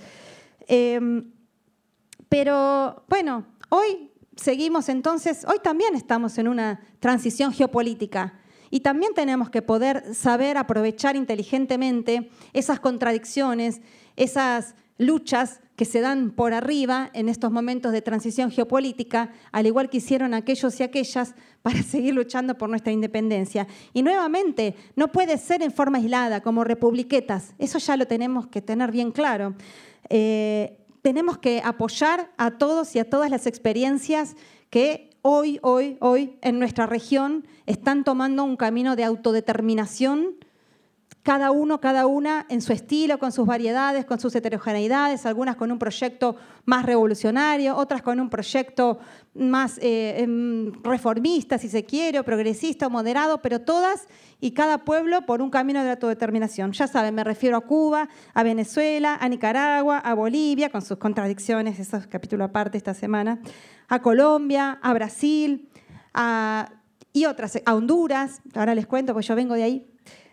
Pero bueno, hoy también estamos en una transición geopolítica. Y también tenemos que poder saber aprovechar inteligentemente esas contradicciones, esas luchas que se dan por arriba en estos momentos de transición geopolítica, al igual que hicieron aquellos y aquellas para seguir luchando por nuestra independencia. Y nuevamente, no puede ser en forma aislada, como republiquetas. Eso ya lo tenemos que tener bien claro. Tenemos que apoyar a todos y a todas las experiencias que hoy en nuestra región están tomando un camino de autodeterminación, cada uno, cada una en su estilo, con sus variedades, con sus heterogeneidades, algunas con un proyecto más revolucionario, otras con un proyecto más reformista, si se quiere, o progresista o moderado, pero todas y cada pueblo por un camino de autodeterminación. Ya saben, me refiero a Cuba, a Venezuela, a Nicaragua, a Bolivia, con sus contradicciones, eso es capítulo aparte esta semana, a Colombia, a Brasil, y otras, a Honduras, ahora les cuento, pues yo vengo de ahí.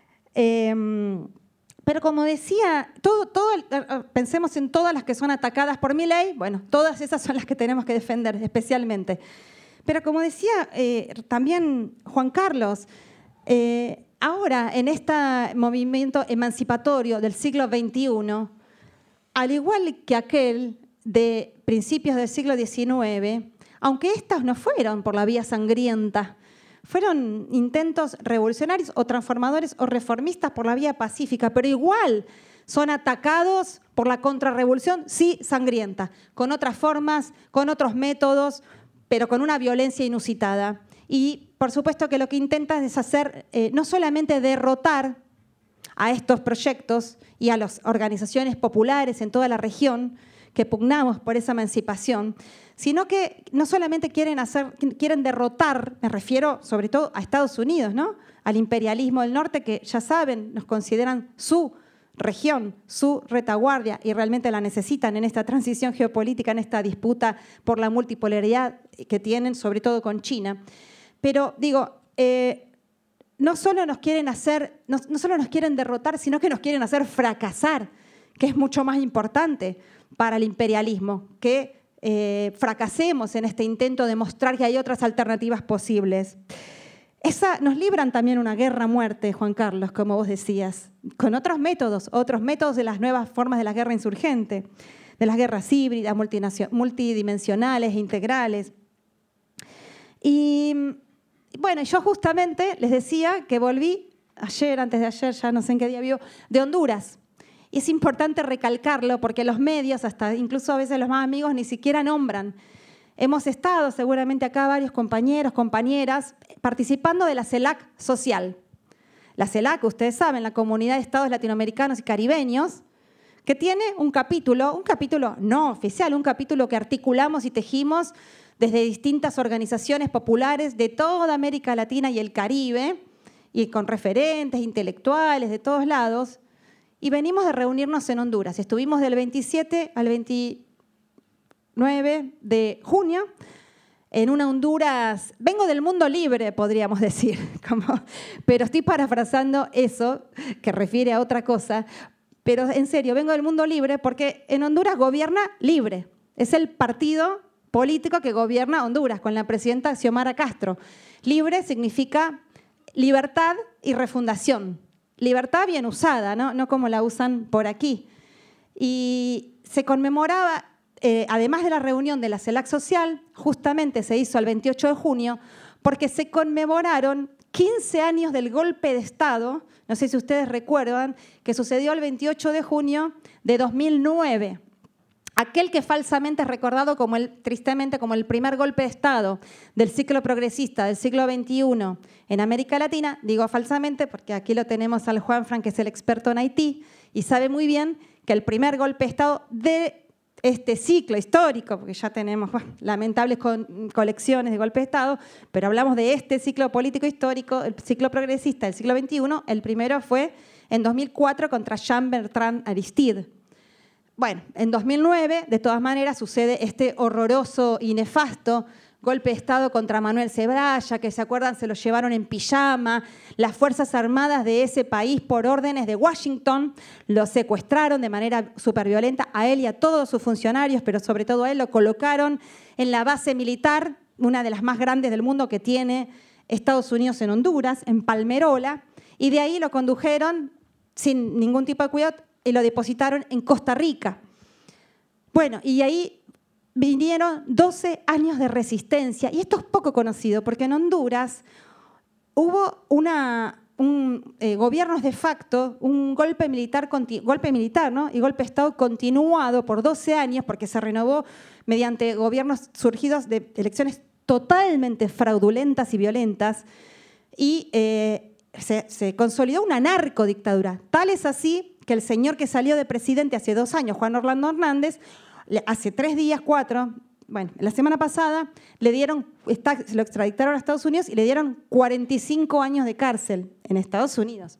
Pero como decía, pensemos en todas las que son atacadas por Milei, bueno, todas esas son las que tenemos que defender especialmente. Pero como decía también Juan Carlos, ahora en este movimiento emancipatorio del siglo XXI, al igual que aquel de principios del siglo XIX, aunque estas no fueron por la vía sangrienta, fueron intentos revolucionarios o transformadores o reformistas por la vía pacífica, pero igual son atacados por la contrarrevolución, sí, sangrienta, con otras formas, con otros métodos, pero con una violencia inusitada. Y por supuesto que lo que intentan es hacer, no solamente derrotar a estos proyectos y a las organizaciones populares en toda la región que pugnamos por esa emancipación, sino que no solamente quieren derrotar, me refiero sobre todo a Estados Unidos, ¿no? Al imperialismo del norte, que ya saben, nos consideran su región, su retaguardia, y realmente la necesitan en esta transición geopolítica, en esta disputa por la multipolaridad que tienen, sobre todo con China. Pero digo, no solo nos quieren derrotar, sino que nos quieren hacer fracasar, que es mucho más importante para el imperialismo, que fracasemos en este intento de mostrar que hay otras alternativas posibles. Nos libran también una guerra a muerte, Juan Carlos, como vos decías, con otros métodos de las nuevas formas de la guerra insurgente, de las guerras híbridas, multidimensionales, integrales. Y bueno, yo justamente les decía que volví ayer, antes de ayer, ya no sé en qué día vivo, de Honduras. Y es importante recalcarlo porque los medios, hasta incluso a veces los más amigos, ni siquiera nombran. Hemos estado seguramente acá varios compañeros, compañeras, participando de la CELAC social. La CELAC, ustedes saben, la Comunidad de Estados Latinoamericanos y Caribeños, que tiene un capítulo no oficial, un capítulo que articulamos y tejimos desde distintas organizaciones populares de toda América Latina y el Caribe, y con referentes intelectuales de todos lados. Y venimos de reunirnos en Honduras. Estuvimos del 27 al 29 de junio en una Honduras, vengo del mundo libre, podríamos decir, pero estoy parafrasando eso, que refiere a otra cosa, pero en serio, vengo del mundo libre porque en Honduras gobierna Libre. Es el partido político que gobierna Honduras, con la presidenta Xiomara Castro. Libre significa libertad y refundación. Libertad bien usada, no como la usan por aquí. Y se conmemoraba, además de la reunión de la CELAC social, justamente se hizo el 28 de junio, porque se conmemoraron 15 años del golpe de Estado, no sé si ustedes recuerdan, que sucedió el 28 de junio de 2009. Aquel que falsamente es recordado tristemente como el primer golpe de Estado del ciclo progresista del siglo XXI en América Latina, digo falsamente porque aquí lo tenemos al Juanfran, que es el experto en Haití, y sabe muy bien que el primer golpe de Estado de este ciclo histórico, porque ya tenemos lamentables colecciones de golpe de Estado, pero hablamos de este ciclo político histórico, el ciclo progresista del siglo XXI, el primero fue en 2004 contra Jean-Bertrand Aristide. Bueno, en 2009, de todas maneras, sucede este horroroso y nefasto golpe de Estado contra Manuel Zelaya, que se acuerdan, se lo llevaron en pijama. Las Fuerzas Armadas de ese país, por órdenes de Washington, lo secuestraron de manera súper violenta a él y a todos sus funcionarios, pero sobre todo a él lo colocaron en la base militar, una de las más grandes del mundo que tiene Estados Unidos en Honduras, en Palmerola, y de ahí lo condujeron sin ningún tipo de cuidado y lo depositaron en Costa Rica. Bueno, y ahí vinieron 12 años de resistencia. Y esto es poco conocido, porque en Honduras hubo gobiernos de facto, un golpe militar, ¿no? Y golpe de Estado continuado por 12 años, porque se renovó mediante gobiernos surgidos de elecciones totalmente fraudulentas y violentas, y se consolidó una narcodictadura. Tal es así que el señor que salió de presidente hace 2 años, Juan Orlando Hernández, hace 3 días, 4, bueno, la semana pasada se lo extraditaron a Estados Unidos y le dieron 45 años de cárcel en Estados Unidos.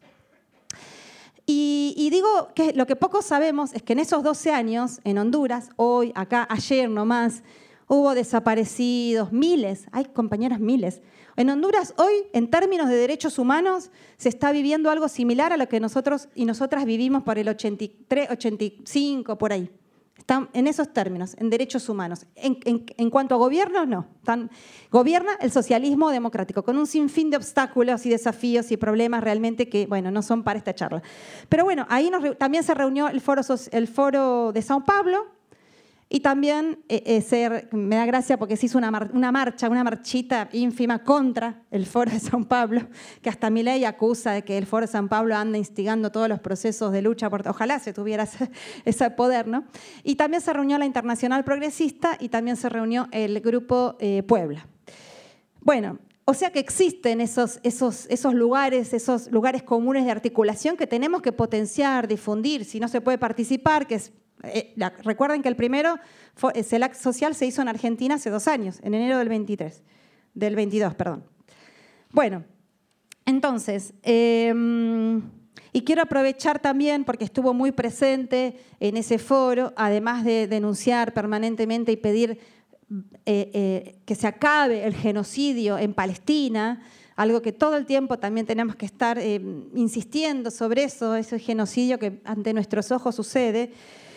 Y digo que lo que poco sabemos es que en esos 12 años, en Honduras, hoy, acá, ayer nomás, hubo desaparecidos, miles, hay compañeros miles. En Honduras hoy, en términos de derechos humanos, se está viviendo algo similar a lo que nosotros y nosotras vivimos por el 83, 85, por ahí. Están en esos términos, en derechos humanos. En cuanto a gobierno, no. Gobierna el socialismo democrático, con un sinfín de obstáculos y desafíos y problemas realmente que, bueno, no son para esta charla. Pero bueno, ahí también se reunió el foro de Sao Paulo, y también me da gracia porque se hizo una marchita ínfima contra el Foro de Sao Paulo, que hasta Milei acusa de que el Foro de Sao Paulo anda instigando todos los procesos de lucha. Ojalá se tuviera ese poder, ¿no? Y también se reunió la Internacional Progresista y también se reunió el Grupo Puebla. Bueno, o sea que existen esos lugares comunes de articulación que tenemos que potenciar, difundir. Si no se puede participar, que es... recuerden que el primero, CELAC Social, se hizo en Argentina hace 2 años, en enero del 22, perdón. Bueno, entonces, y quiero aprovechar también, porque estuvo muy presente en ese foro, además de denunciar permanentemente y pedir que se acabe el genocidio en Palestina, algo que todo el tiempo también tenemos que estar insistiendo sobre eso, ese genocidio que ante nuestros ojos sucede.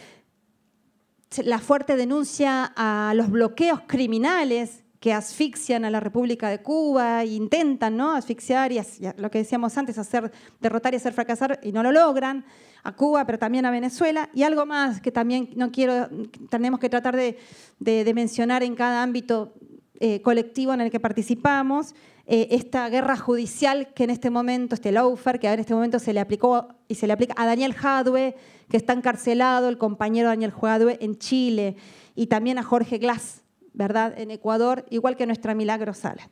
La fuerte denuncia a los bloqueos criminales que asfixian a la República de Cuba e intentan, ¿no?, asfixiar y lo que decíamos antes, derrotar y hacer fracasar, y no lo logran, a Cuba, pero también a Venezuela. Y algo más que también tenemos que tratar de mencionar en cada ámbito colectivo en el que participamos, esta guerra judicial que en este momento, este lawfare, que en este momento se le aplicó y se le aplica a Daniel Jadue, que está encarcelado, el compañero Daniel Jadue en Chile, y también a Jorge Glass, ¿verdad?, en Ecuador, igual que nuestra Milagro Sala.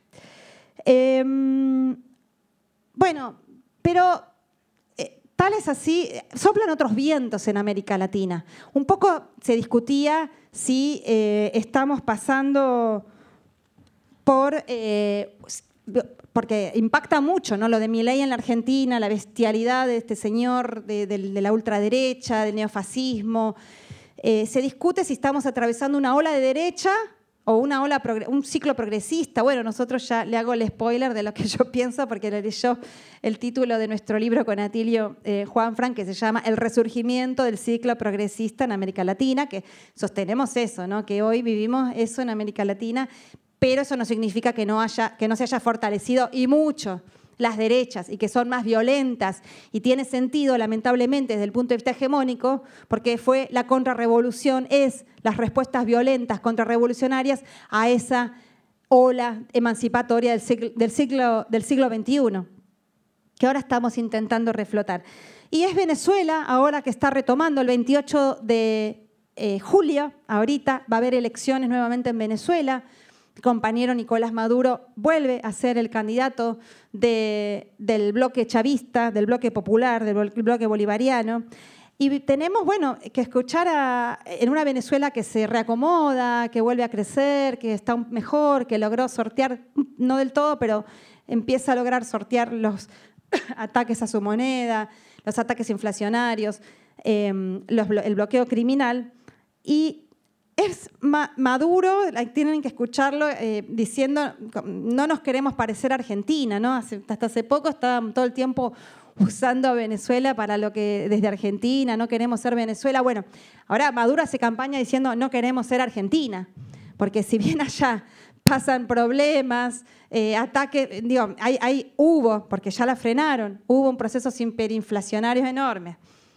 Bueno, pero tal es así, soplan otros vientos en América Latina. Un poco se discutía si estamos pasando porque impacta mucho, ¿no?, lo de Milei en la Argentina, la bestialidad de este señor de la ultraderecha, del neofascismo. Se discute si estamos atravesando una ola de derecha o un ciclo progresista. Bueno, nosotros ya le hago el spoiler de lo que yo pienso, porque le leyó el título de nuestro libro con Atilio Juanfran, que se llama El resurgimiento del ciclo progresista en América Latina, que sostenemos eso, ¿no?, que hoy vivimos eso en América Latina, pero eso no significa que no se haya fortalecido, y mucho, las derechas, y que son más violentas. Y tiene sentido, lamentablemente, desde el punto de vista hegemónico, porque fue la contrarrevolución, las respuestas violentas contrarrevolucionarias a esa ola emancipatoria del siglo XXI, que ahora estamos intentando reflotar. Y es Venezuela, ahora que está retomando el 28 de julio, ahorita va a haber elecciones nuevamente en Venezuela. El compañero Nicolás Maduro vuelve a ser el candidato del bloque chavista, del bloque popular, del bloque bolivariano. Y tenemos, bueno, que escuchar en una Venezuela que se reacomoda, que vuelve a crecer, que está mejor, que logró sortear, no del todo, pero empieza a lograr sortear los ataques a su moneda, los ataques inflacionarios, el bloqueo criminal. Y es Maduro, tienen que escucharlo diciendo, no nos queremos parecer a Argentina, ¿no? Hasta hace poco estaban todo el tiempo usando a Venezuela para lo que desde Argentina, no queremos ser Venezuela. Bueno, ahora Maduro hace campaña diciendo no queremos ser Argentina, porque si bien allá pasan problemas, ataques, hubo, porque ya la frenaron, hubo un proceso hiperinflacionario enorme.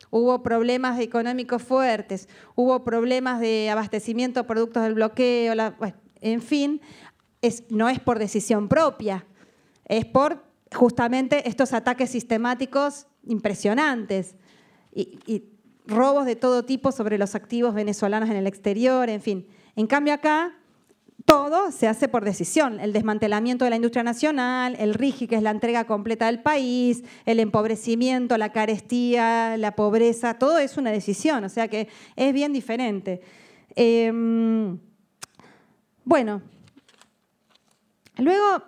hubo problemas económicos fuertes, hubo problemas de abastecimiento de productos del bloqueo, bueno, en fin, no es por decisión propia, es por justamente estos ataques sistemáticos impresionantes y robos de todo tipo sobre los activos venezolanos en el exterior, en fin. En cambio acá, todo se hace por decisión. El desmantelamiento de la industria nacional, el RIGI, que es la entrega completa del país, el empobrecimiento, la carestía, la pobreza, todo es una decisión, o sea que es bien diferente. Bueno, luego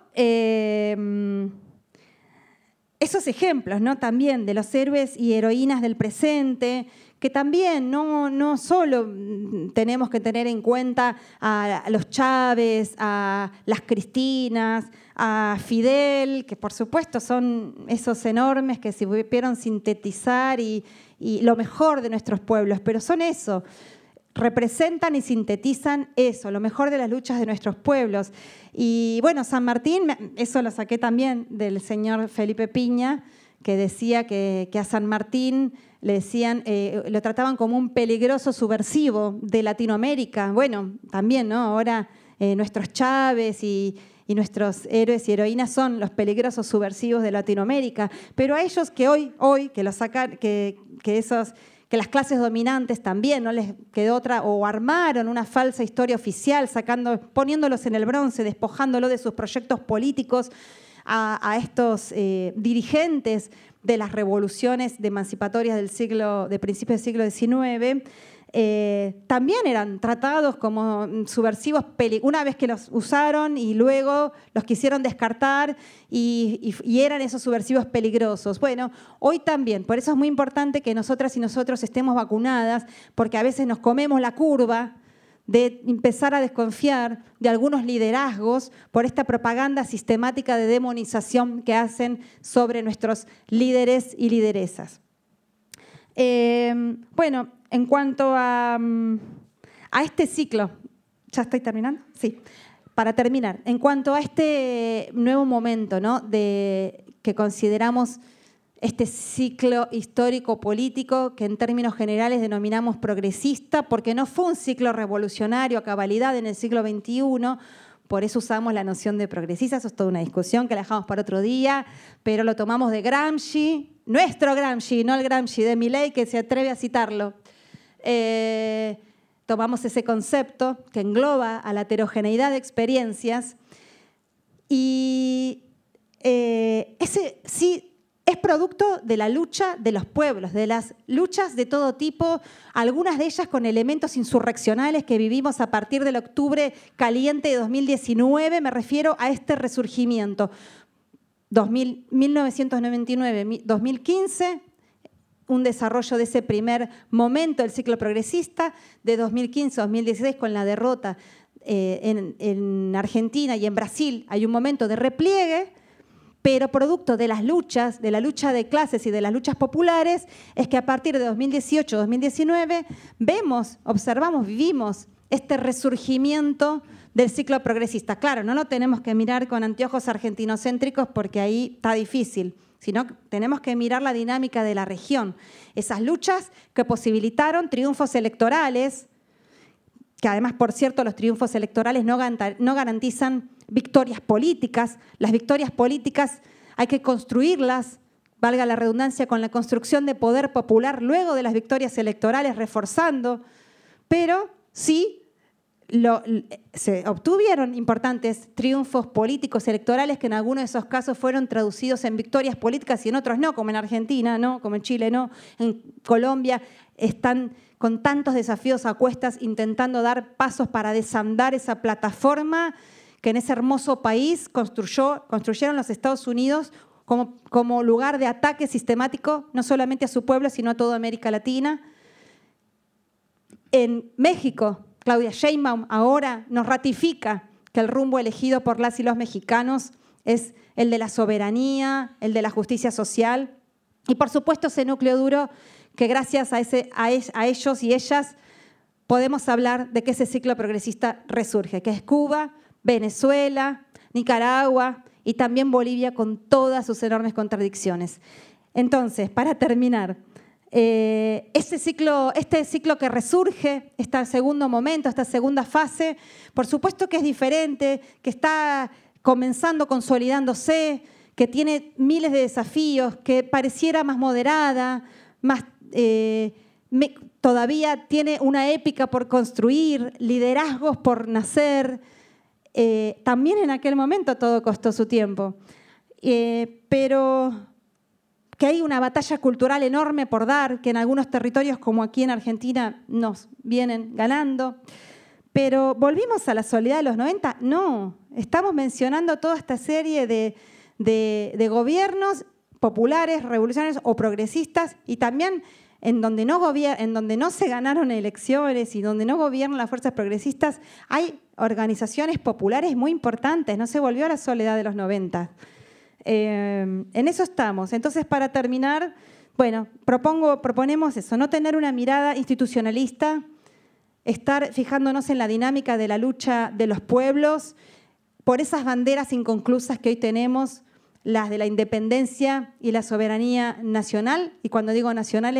esos ejemplos, ¿no? También de los héroes y heroínas del presente, que también no solo tenemos que tener en cuenta a los Chávez, a las Cristinas, a Fidel, que por supuesto son esos enormes que se supieron sintetizar y lo mejor de nuestros pueblos, pero son eso, representan y sintetizan eso, lo mejor de las luchas de nuestros pueblos. Y bueno, San Martín, eso lo saqué también del señor Felipe Piña, que decía que a San Martín le decían, lo trataban como un peligroso subversivo de Latinoamérica. Bueno, también, ¿no? Ahora nuestros Chávez y nuestros héroes y heroínas son los peligrosos subversivos de Latinoamérica. Pero a ellos que hoy que los sacan, que las clases dominantes también no les quedó otra, o armaron una falsa historia oficial, poniéndolos en el bronce, despojándolo de sus proyectos políticos a estos dirigentes de las revoluciones emancipatorias de principios del siglo XIX, también eran tratados como subversivos una vez que los usaron y luego los quisieron descartar y eran esos subversivos peligrosos. Bueno, hoy también, por eso es muy importante que nosotras y nosotros estemos vacunadas, porque a veces nos comemos la curva de empezar a desconfiar de algunos liderazgos por esta propaganda sistemática de demonización que hacen sobre nuestros líderes y lideresas. Bueno, en cuanto a este ciclo, ¿ya estoy terminando? Sí. Para terminar, en cuanto a este nuevo momento, ¿no? que consideramos este ciclo histórico-político que en términos generales denominamos progresista, porque no fue un ciclo revolucionario a cabalidad en el siglo XXI, por eso usamos la noción de progresista, eso es toda una discusión que la dejamos para otro día, pero lo tomamos de Gramsci, nuestro Gramsci, no el Gramsci de Milei, que se atreve a citarlo. Tomamos ese concepto que engloba a la heterogeneidad de experiencias y ese sí es producto de la lucha de los pueblos, de las luchas de todo tipo, algunas de ellas con elementos insurreccionales que vivimos a partir del octubre caliente de 2019, me refiero a este resurgimiento. 1999-2015, un desarrollo de ese primer momento del ciclo progresista, de 2015-2016 con la derrota en Argentina y en Brasil hay un momento de repliegue, pero producto de las luchas, de la lucha de clases y de las luchas populares, es que a partir de 2018-2019 vemos, observamos, vivimos este resurgimiento del ciclo progresista. Claro, no lo tenemos que mirar con anteojos argentinocéntricos porque ahí está difícil, sino que tenemos que mirar la dinámica de la región. Esas luchas que posibilitaron triunfos electorales, que además, por cierto, los triunfos electorales no garantizan victorias políticas. Las victorias políticas hay que construirlas, valga la redundancia, con la construcción de poder popular luego de las victorias electorales, reforzando, pero sí se obtuvieron importantes triunfos políticos electorales que en algunos de esos casos fueron traducidos en victorias políticas y en otros no, como en Argentina, no, como en Chile, no, en Colombia están con tantos desafíos a cuestas intentando dar pasos para desandar esa plataforma que en ese hermoso país construyeron los Estados Unidos como lugar de ataque sistemático, no solamente a su pueblo, sino a toda América Latina. En México, Claudia Sheinbaum ahora nos ratifica que el rumbo elegido por las y los mexicanos es el de la soberanía, el de la justicia social y, por supuesto, ese núcleo duro que gracias a ellos y ellas podemos hablar de que ese ciclo progresista resurge, que es Cuba, Venezuela, Nicaragua y también Bolivia con todas sus enormes contradicciones. Entonces, para terminar, este ciclo que resurge, este segundo momento, esta segunda fase, por supuesto que es diferente, que está comenzando, consolidándose, que tiene miles de desafíos, que pareciera más moderada, todavía tiene una épica por construir, liderazgos por nacer. También en aquel momento todo costó su tiempo, pero que hay una batalla cultural enorme por dar, que en algunos territorios como aquí en Argentina nos vienen ganando. Pero ¿volvimos a la soledad de los 90? No, estamos mencionando toda esta serie de gobiernos populares, revolucionarios o progresistas, y también en donde no se ganaron elecciones y donde no gobiernan las fuerzas progresistas, hay organizaciones populares muy importantes, no se volvió a la soledad de los 90. En eso estamos. Entonces, para terminar, bueno, proponemos eso, no tener una mirada institucionalista, estar fijándonos en la dinámica de la lucha de los pueblos, por esas banderas inconclusas que hoy tenemos, las de la independencia y la soberanía nacional, y cuando digo nacional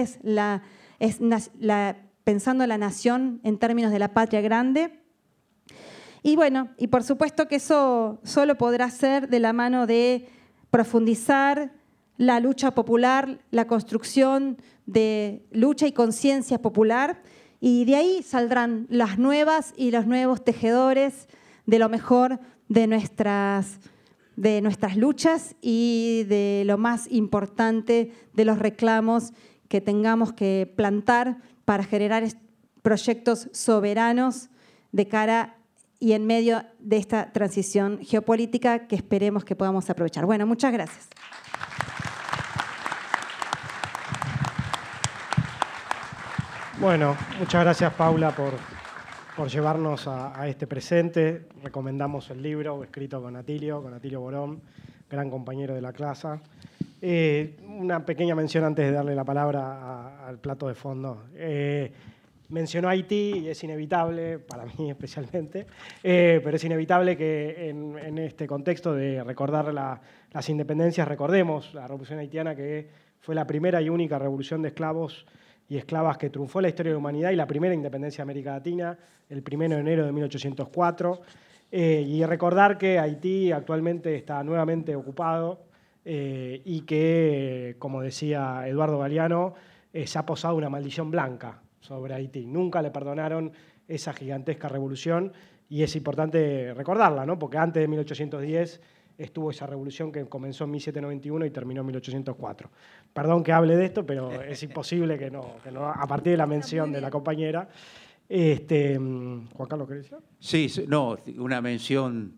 pensando la nación en términos de la patria grande. Y bueno, y por supuesto que eso solo podrá ser de la mano de profundizar la lucha popular, la construcción de lucha y conciencia popular, y de ahí saldrán las nuevas y los nuevos tejedores de lo mejor de nuestras luchas y de lo más importante de los reclamos que tengamos que plantar para generar proyectos soberanos de cara y en medio de esta transición geopolítica que esperemos que podamos aprovechar. Bueno, muchas gracias. Bueno, muchas gracias, Paula, por llevarnos a este presente. Recomendamos el libro escrito con Atilio Borón, gran compañero de la clase. Una pequeña mención antes de darle la palabra al plato de fondo. Mencionó Haití y es inevitable, para mí especialmente, pero es inevitable que en este contexto de recordar las independencias recordemos la Revolución Haitiana, que fue la primera y única revolución de esclavos y esclavas que triunfó en la historia de la humanidad y la primera independencia de América Latina, el 1 de enero de 1804. Y recordar que Haití actualmente está nuevamente ocupado y que, como decía Eduardo Galeano, se ha posado una maldición blanca sobre Haití. Nunca le perdonaron esa gigantesca revolución y es importante recordarla, ¿no? Porque antes de 1810 estuvo esa revolución que comenzó en 1791 y terminó en 1804. Perdón que hable de esto, pero es imposible que no a partir de la mención de la compañera. Juan Carlos, ¿querés decir? Sí, no, una mención.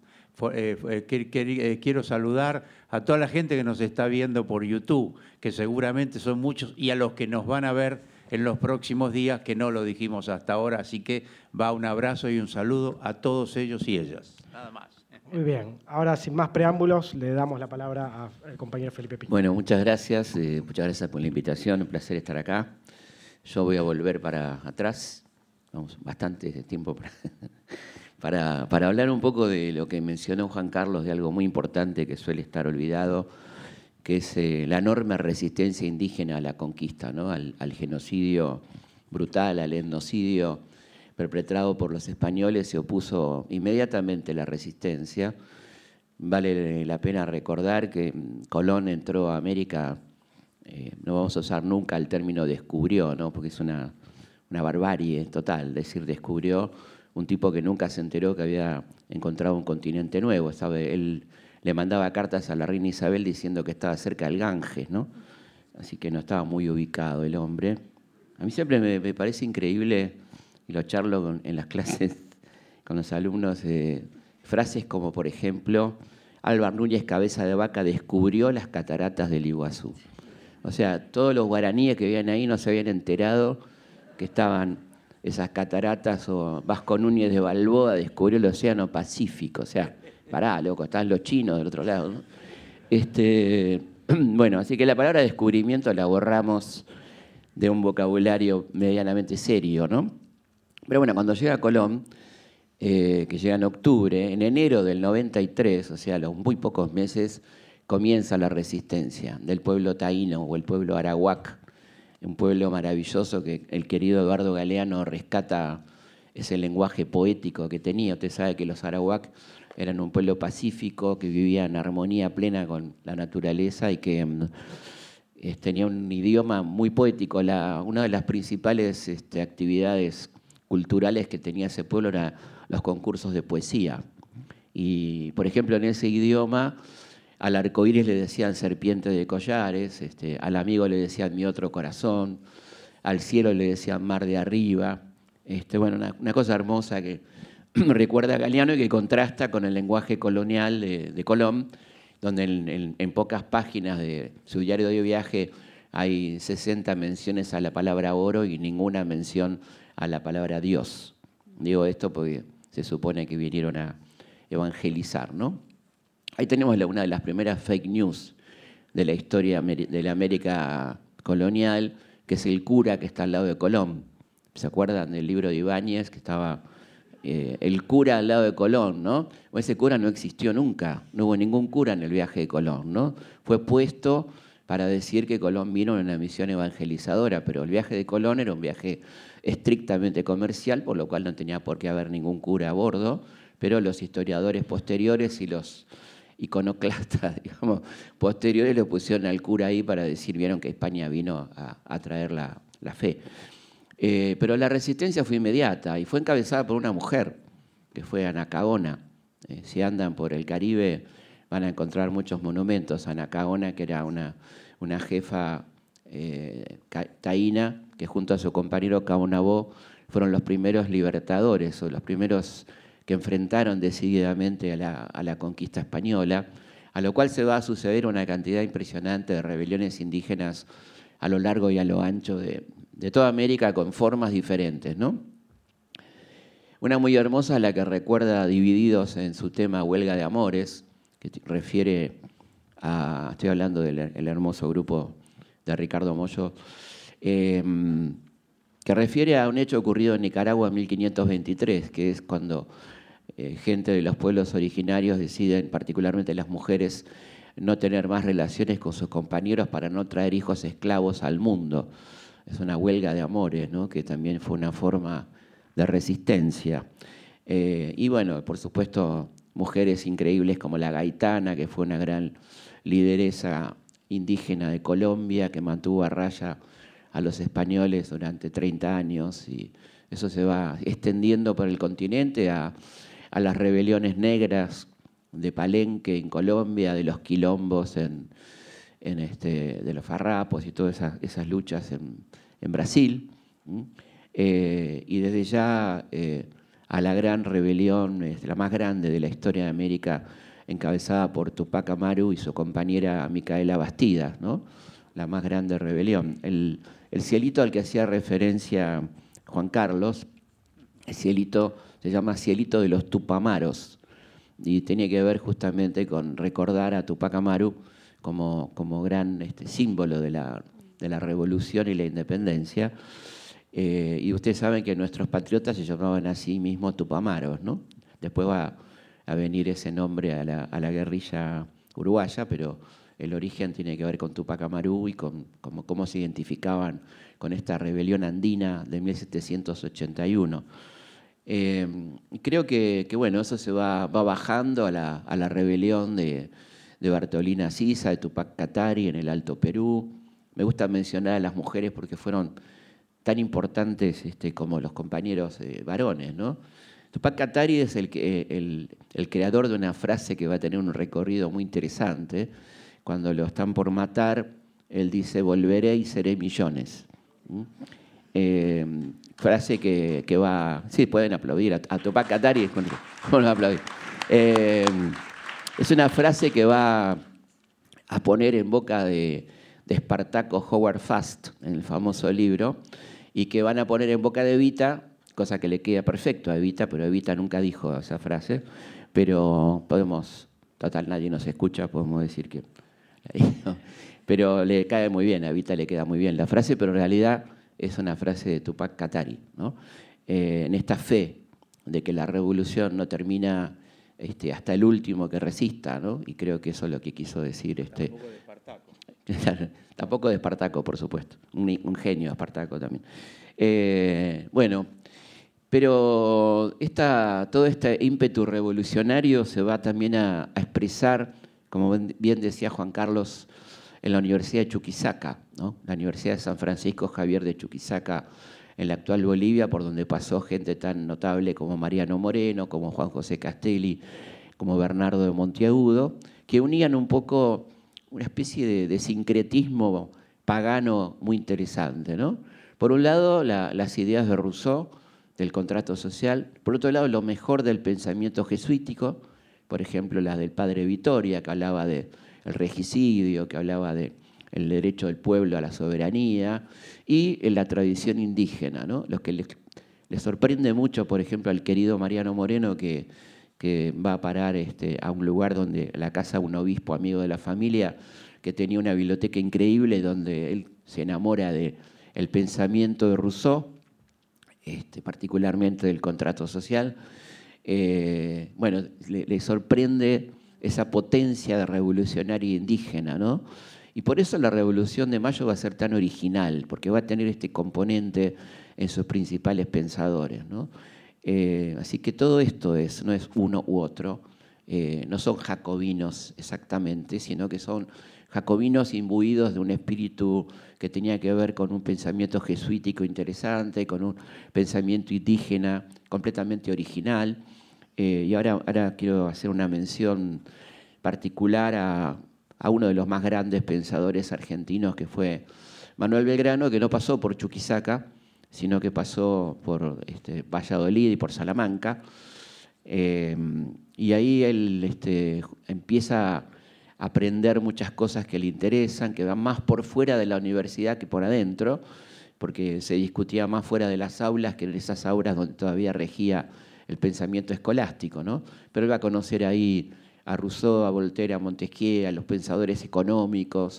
Quiero saludar a toda la gente que nos está viendo por YouTube, que seguramente son muchos, y a los que nos van a ver en los próximos días, que no lo dijimos hasta ahora, así que va un abrazo y un saludo a todos ellos y ellas. Nada más. Muy bien. Ahora, sin más preámbulos, le damos la palabra al compañero Felipe Piña. Bueno, muchas gracias por la invitación, un placer estar acá. Yo voy a volver para atrás, vamos, bastante tiempo para hablar un poco de lo que mencionó Juan Carlos, de algo muy importante que suele estar olvidado, que es la enorme resistencia indígena a la conquista, ¿no? al genocidio brutal, al etnocidio perpetrado por los españoles. Se opuso inmediatamente la resistencia. Vale la pena recordar que Colón entró a América, no vamos a usar nunca el término descubrió, ¿no? Porque es una barbarie total, decir descubrió un tipo que nunca se enteró que había encontrado un continente nuevo, ¿sabe? Él le mandaba cartas a la reina Isabel diciendo que estaba cerca del Ganges, ¿no? Así que no estaba muy ubicado el hombre. A mí siempre me parece increíble, y lo charlo en las clases con los alumnos, frases como, por ejemplo, Álvar Núñez Cabeza de Vaca descubrió las cataratas del Iguazú. O sea, todos los guaraníes que vivían ahí no se habían enterado que estaban esas cataratas, o Vasco Núñez de Balboa descubrió el Océano Pacífico. O sea, pará, loco, están los chinos del otro lado, ¿no? Bueno, así que la palabra descubrimiento la borramos de un vocabulario medianamente serio, ¿no? Pero bueno, cuando llega Colón, que llega en octubre, en enero del 93, o sea, a los muy pocos meses, comienza la resistencia del pueblo taíno o el pueblo arawak, un pueblo maravilloso que el querido Eduardo Galeano rescata ese lenguaje poético que tenía. Usted sabe que los arawak eran un pueblo pacífico que vivía en armonía plena con la naturaleza y que tenía un idioma muy poético. Una de las principales actividades culturales que tenía ese pueblo eran los concursos de poesía. Y, por ejemplo, en ese idioma, al arcoíris le decían serpiente de collares, al amigo le decían mi otro corazón, al cielo le decían mar de arriba. Bueno, una cosa hermosa que recuerda a Galeano y que contrasta con el lenguaje colonial de Colón, donde en pocas páginas de su diario de viaje hay 60 menciones a la palabra oro y ninguna mención a la palabra Dios. Digo esto porque se supone que vinieron a evangelizar, ¿no? Ahí tenemos una de las primeras fake news de la historia de la América colonial, que es el cura que está al lado de Colón. ¿Se acuerdan del libro de Ibáñez, que estaba el cura al lado de Colón, ¿no? Ese cura no existió nunca, no hubo ningún cura en el viaje de Colón, ¿no? Fue puesto para decir que Colón vino en una misión evangelizadora, pero el viaje de Colón era un viaje estrictamente comercial, por lo cual no tenía por qué haber ningún cura a bordo, pero los historiadores posteriores y los iconoclastas, digamos, posteriores le pusieron al cura ahí para decir, vieron que España vino a traer la fe. Pero la resistencia fue inmediata y fue encabezada por una mujer, que fue Anacaona. Si andan por el Caribe van a encontrar muchos monumentos. Anacaona, que era una jefa taína, que junto a su compañero Caonabó fueron los primeros libertadores o los primeros que enfrentaron decididamente a la conquista española, a lo cual se va a suceder una cantidad impresionante de rebeliones indígenas a lo largo y a lo ancho de toda América con formas diferentes, ¿no? Una muy hermosa, la que recuerda Divididos en su tema Huelga de Amores, que refiere a, estoy hablando del hermoso grupo de Ricardo Mollo, que refiere a un hecho ocurrido en Nicaragua en 1523, que es cuando gente de los pueblos originarios deciden, particularmente las mujeres, no tener más relaciones con sus compañeros para no traer hijos esclavos al mundo. Es una huelga de amores, ¿no? Que también fue una forma de resistencia. Y bueno, por supuesto, mujeres increíbles como la Gaitana, que fue una gran lideresa indígena de Colombia, que mantuvo a raya a los españoles durante 30 años, y eso se va extendiendo por el continente a las rebeliones negras de Palenque en Colombia, de los quilombos de los farrapos y todas esas luchas en Brasil, y desde ya a la gran rebelión, la más grande de la historia de América, encabezada por Tupac Amaru y su compañera Micaela Bastidas, ¿no? La más grande rebelión. El cielito al que hacía referencia Juan Carlos, el cielito se llama Cielito de los Tupamaros, y tiene que ver justamente con recordar a Tupac Amaru como gran símbolo de la revolución y la independencia. Y ustedes saben que nuestros patriotas se llamaban a sí mismos Tupamaros, ¿no? Después va a venir ese nombre a la guerrilla uruguaya, pero el origen tiene que ver con Tupac Amaru y con cómo se identificaban con esta rebelión andina de 1781. Creo que bueno, eso se va bajando a la rebelión de Bartolina Sisa, de Tupac Katari en el Alto Perú. Me gusta mencionar a las mujeres porque fueron tan importantes como los compañeros varones, ¿no? Tupac Katari es el creador de una frase que va a tener un recorrido muy interesante. Cuando lo están por matar, él dice, volveré y seré millones. Frase que va... Sí, pueden aplaudir a Tupac Katari. ¿Cómo lo aplaudir? Es una frase que va a poner en boca de Espartaco Howard Fast en el famoso libro, y que van a poner en boca de Evita, cosa que le queda perfecto a Evita, pero Evita nunca dijo esa frase, pero podemos, total nadie nos escucha, podemos decir que... ¿no? Pero le cae muy bien, a Evita le queda muy bien la frase, pero en realidad es una frase de Tupac Katari, ¿no? En esta fe de que la revolución no termina hasta el último que resista, ¿no? Y creo que eso es lo que quiso decir. Tampoco de Espartaco. Tampoco de Espartaco, por supuesto. Un genio Espartaco también. Bueno, pero todo este ímpetu revolucionario se va también a expresar, como bien decía Juan Carlos, en la Universidad de Chuquisaca, ¿no? La Universidad de San Francisco Javier de Chuquisaca, en la actual Bolivia, por donde pasó gente tan notable como Mariano Moreno, como Juan José Castelli, como Bernardo de Monteagudo, que unían un poco una especie de sincretismo pagano muy interesante, ¿no? Por un lado, las ideas de Rousseau, del contrato social; por otro lado, lo mejor del pensamiento jesuítico, por ejemplo, las del padre Vitoria, que hablaba del regicidio, que hablaba del derecho del pueblo a la soberanía, y en la tradición indígena, ¿no? Lo que les sorprende mucho, por ejemplo, al querido Mariano Moreno, que va a parar a un lugar donde la casa de un obispo amigo de la familia, que tenía una biblioteca increíble, donde él se enamora del pensamiento de Rousseau, particularmente del contrato social. Bueno, le sorprende esa potencia revolucionaria indígena, ¿no? Y por eso la Revolución de Mayo va a ser tan original, porque va a tener este componente en sus principales pensadores, ¿no? Así que todo esto no es uno u otro, no son jacobinos exactamente, sino que son jacobinos imbuidos de un espíritu que tenía que ver con un pensamiento jesuítico interesante, con un pensamiento indígena completamente original. Y ahora quiero hacer una mención particular a uno de los más grandes pensadores argentinos, que fue Manuel Belgrano, que no pasó por Chuquisaca, sino que pasó por Valladolid y por Salamanca. Y ahí él empieza a aprender muchas cosas que le interesan, que van más por fuera de la universidad que por adentro, porque se discutía más fuera de las aulas que en esas aulas donde todavía regía el pensamiento escolástico, ¿no? Pero él va a conocer ahí a Rousseau, a Voltaire, a Montesquieu, a los pensadores económicos.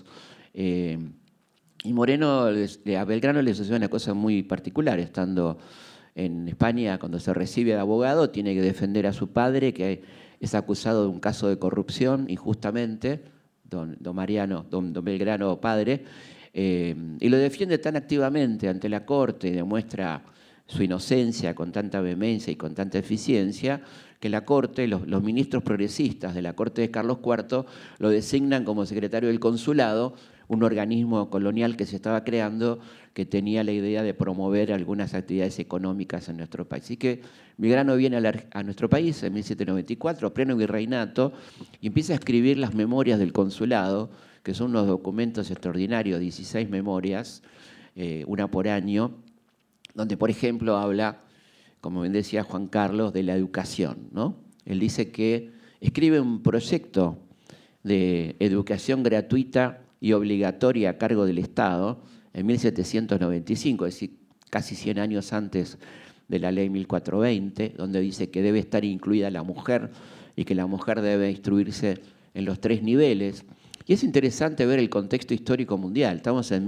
Y Moreno, a Belgrano le sucede una cosa muy particular. Estando en España, cuando se recibe de abogado, tiene que defender a su padre, que es acusado de un caso de corrupción injustamente, don Belgrano padre, y lo defiende tan activamente ante la corte, y demuestra su inocencia con tanta vehemencia y con tanta eficiencia, que la corte, los ministros progresistas de la corte de Carlos IV, lo designan como secretario del consulado, un organismo colonial que se estaba creando, que tenía la idea de promover algunas actividades económicas en nuestro país. Así que Belgrano viene a nuestro país en 1794, pleno virreinato, y empieza a escribir las memorias del consulado, que son unos documentos extraordinarios, 16 memorias, una por año, donde, por ejemplo, habla, como bien decía Juan Carlos, de la educación, ¿no? Él dice que escribe un proyecto de educación gratuita y obligatoria a cargo del Estado en 1795, es decir, casi 100 años antes de la ley 1420, donde dice que debe estar incluida la mujer y que la mujer debe instruirse en los 3 niveles. Y es interesante ver el contexto histórico mundial. Estamos en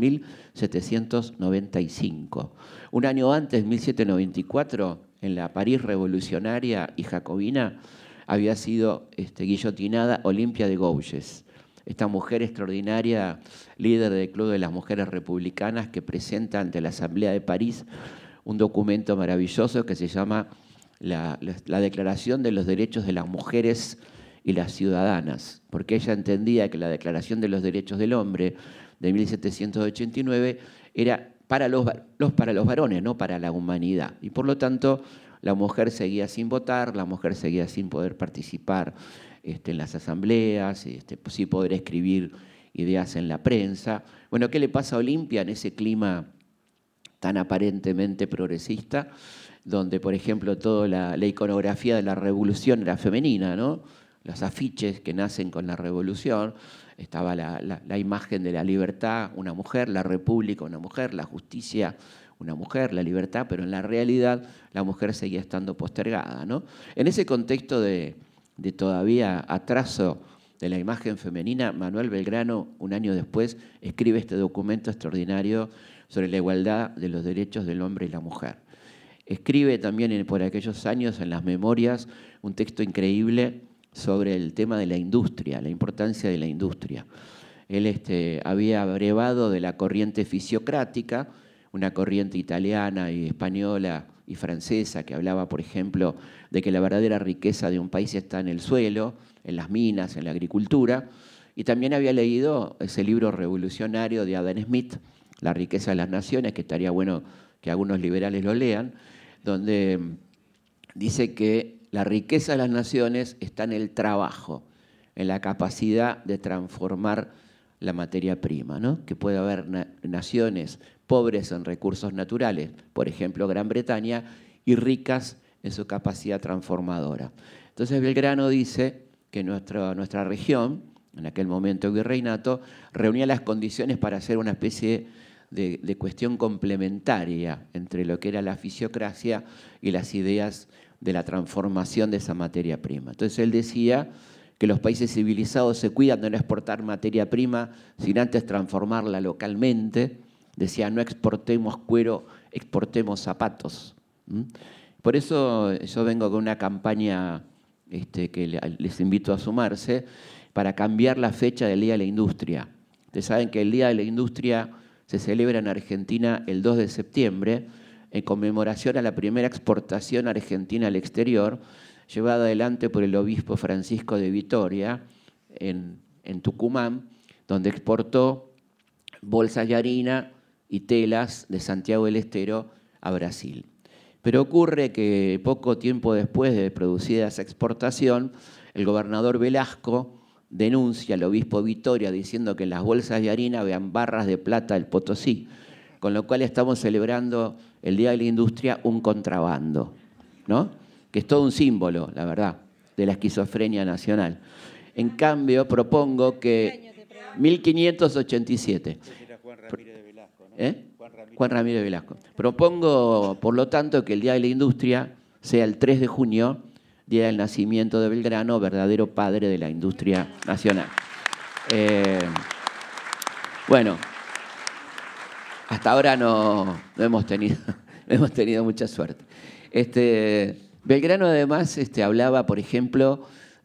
1795. Un año antes, 1794, en la París revolucionaria y jacobina, había sido guillotinada Olimpia de Gouges, esta mujer extraordinaria, líder del Club de las Mujeres Republicanas, que presenta ante la Asamblea de París un documento maravilloso que se llama la Declaración de los Derechos de las Mujeres y las Ciudadanas, porque ella entendía que la Declaración de los Derechos del Hombre de 1789 era para los varones, no para la humanidad. Y por lo tanto, la mujer seguía sin votar, la mujer seguía sin poder participar en las asambleas, sí poder escribir ideas en la prensa. Bueno, ¿qué le pasa a Olimpia en ese clima tan aparentemente progresista, donde, por ejemplo, toda la iconografía de la revolución era femenina, ¿no? Los afiches que nacen con la revolución, estaba la imagen de la libertad, una mujer, la república, una mujer, la justicia, una mujer, la libertad, pero en la realidad la mujer seguía estando postergada, ¿no? En ese contexto de todavía atraso de la imagen femenina, Manuel Belgrano, un año después, escribe este documento extraordinario sobre la igualdad de los derechos del hombre y la mujer. Escribe también por aquellos años en las memorias un texto increíble sobre el tema de la industria, la importancia de la industria. Él había abrevado de la corriente fisiocrática, una corriente italiana y española y francesa que hablaba, por ejemplo, de que la verdadera riqueza de un país está en el suelo, en las minas, en la agricultura. Y también había leído ese libro revolucionario de Adam Smith, La riqueza de las naciones, que estaría bueno que algunos liberales lo lean, donde dice que la riqueza de las naciones está en el trabajo, en la capacidad de transformar la materia prima, ¿no? Que puede haber naciones pobres en recursos naturales, por ejemplo Gran Bretaña, y ricas en su capacidad transformadora. Entonces Belgrano dice que nuestra región, en aquel momento virreinato, reunía las condiciones para hacer una especie de cuestión complementaria entre lo que era la fisiocracia y las ideas de la transformación de esa materia prima. Entonces él decía que los países civilizados se cuidan de no exportar materia prima sin antes transformarla localmente. Decía, no exportemos cuero, exportemos zapatos. Por eso yo vengo con una campaña que les invito a sumarse para cambiar la fecha del Día de la Industria. Ustedes saben que el Día de la Industria se celebra en Argentina el 2 de septiembre en conmemoración a la primera exportación argentina al exterior, llevada adelante por el obispo Francisco de Vitoria en Tucumán, donde exportó bolsas de harina y telas de Santiago del Estero a Brasil. Pero ocurre que poco tiempo después de producida esa exportación, el gobernador Velasco denuncia al obispo Vitoria diciendo que en las bolsas de harina habían barras de plata del Potosí, con lo cual estamos celebrando el Día de la Industria un contrabando, ¿no? Que es todo un símbolo, la verdad, de la esquizofrenia nacional. En cambio, propongo que 1587. Juan Ramírez de Velasco. Propongo, por lo tanto, que el Día de la Industria sea el 3 de junio, Día del nacimiento de Belgrano, verdadero padre de la industria nacional. Bueno, hasta ahora no hemos tenido mucha suerte. Belgrano además hablaba, por ejemplo,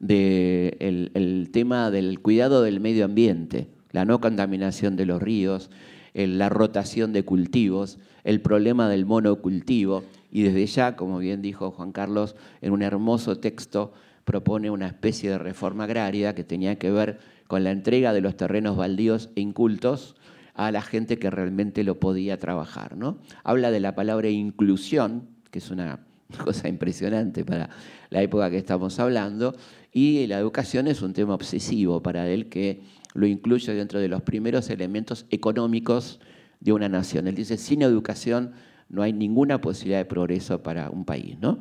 del tema del cuidado del medio ambiente, la no contaminación de los ríos, la rotación de cultivos, el problema del monocultivo, y desde ya, como bien dijo Juan Carlos, en un hermoso texto propone una especie de reforma agraria que tenía que ver con la entrega de los terrenos baldíos e incultos a la gente que realmente lo podía trabajar, ¿no? Habla de la palabra inclusión, que es una cosa impresionante para la época que estamos hablando, y la educación es un tema obsesivo para él, que lo incluye dentro de los primeros elementos económicos de una nación. Él dice, sin educación no hay ninguna posibilidad de progreso para un país, ¿no?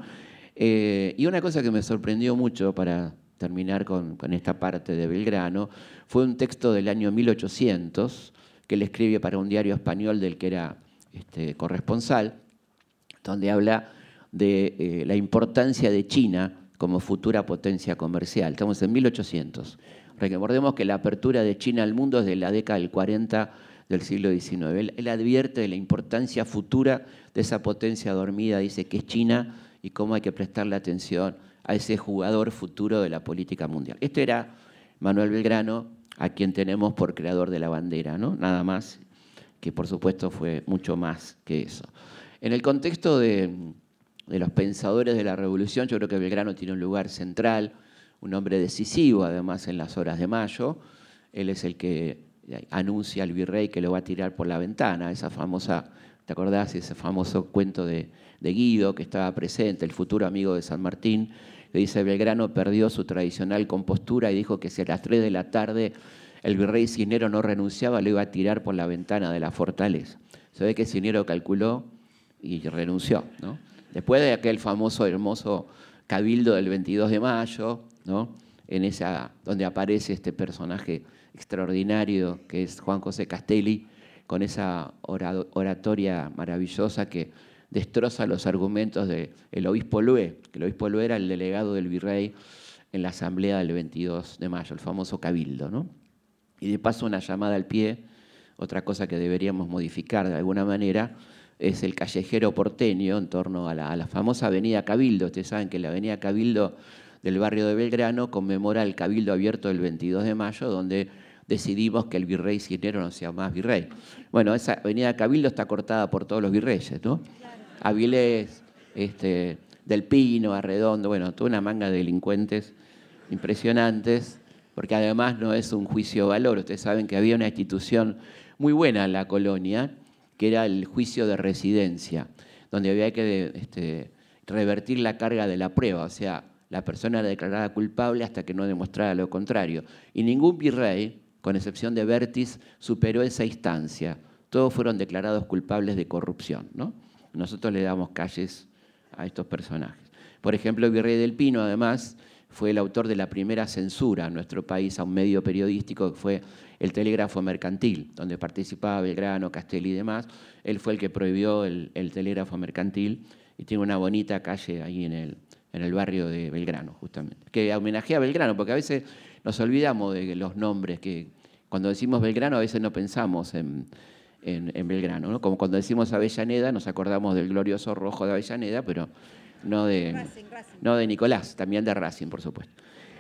Y una cosa que me sorprendió mucho para terminar con esta parte de Belgrano fue un texto del año 1800 que él escribe para un diario español del que era corresponsal, donde habla de la importancia de China como futura potencia comercial. Estamos en 1800. Recordemos que la apertura de China al mundo es de la década del 40 del siglo XIX. Él advierte de la importancia futura de esa potencia dormida, dice que es China y cómo hay que prestarle atención a ese jugador futuro de la política mundial. Este era Manuel Belgrano, a quien tenemos por creador de la bandera, ¿no? Nada más, que por supuesto fue mucho más que eso. En el contexto de los pensadores de la Revolución, yo creo que Belgrano tiene un lugar central, un hombre decisivo, además, en las horas de mayo. Él es el que anuncia al virrey que lo va a tirar por la ventana, esa famosa, ¿te acordás? Ese famoso cuento de Guido, que estaba presente, el futuro amigo de San Martín. Le dice, Belgrano perdió su tradicional compostura y dijo que si a las 3 de la tarde el virrey Cisnero no renunciaba, lo iba a tirar por la ventana de la fortaleza. Se ve que Cisnero calculó y renunció, ¿no? Después de aquel famoso, hermoso cabildo del 22 de mayo, ¿no? Donde aparece este personaje extraordinario que es Juan José Castelli, con esa oratoria maravillosa que destroza los argumentos del obispo Lué, que el obispo Lué era el delegado del virrey en la asamblea del 22 de mayo, el famoso cabildo, ¿no? Y de paso una llamada al pie, otra cosa que deberíamos modificar de alguna manera, es el callejero porteño en torno a la famosa avenida Cabildo. Ustedes saben que la avenida Cabildo del barrio de Belgrano conmemora el Cabildo abierto del 22 de mayo, donde decidimos que el virrey Cisneros no sea más virrey. Bueno, esa avenida Cabildo está cortada por todos los virreyes, ¿no? Avilés, Del Pino, Arredondo, bueno, toda una manga de delincuentes impresionantes, porque además no es un juicio de valor. Ustedes saben que había una institución muy buena en la colonia, que era el juicio de residencia, donde había que revertir la carga de la prueba, o sea, la persona era declarada culpable hasta que no demostrara lo contrario. Y ningún virrey, con excepción de Vértiz, superó esa instancia. Todos fueron declarados culpables de corrupción, ¿no? Nosotros le damos calles a estos personajes. Por ejemplo, el virrey del Pino, además, fue el autor de la primera censura en nuestro país a un medio periodístico que fue el Telégrafo Mercantil, donde participaba Belgrano, Castelli y demás. Él fue el que prohibió el Telégrafo Mercantil y tiene una bonita calle ahí en el barrio de Belgrano, justamente, que homenajea a Belgrano, porque a veces nos olvidamos de los nombres, que cuando decimos Belgrano a veces no pensamos en Belgrano, ¿no? Como cuando decimos Avellaneda nos acordamos del glorioso rojo de Avellaneda, pero no de, Racing. No de Nicolás, también de Racing, por supuesto.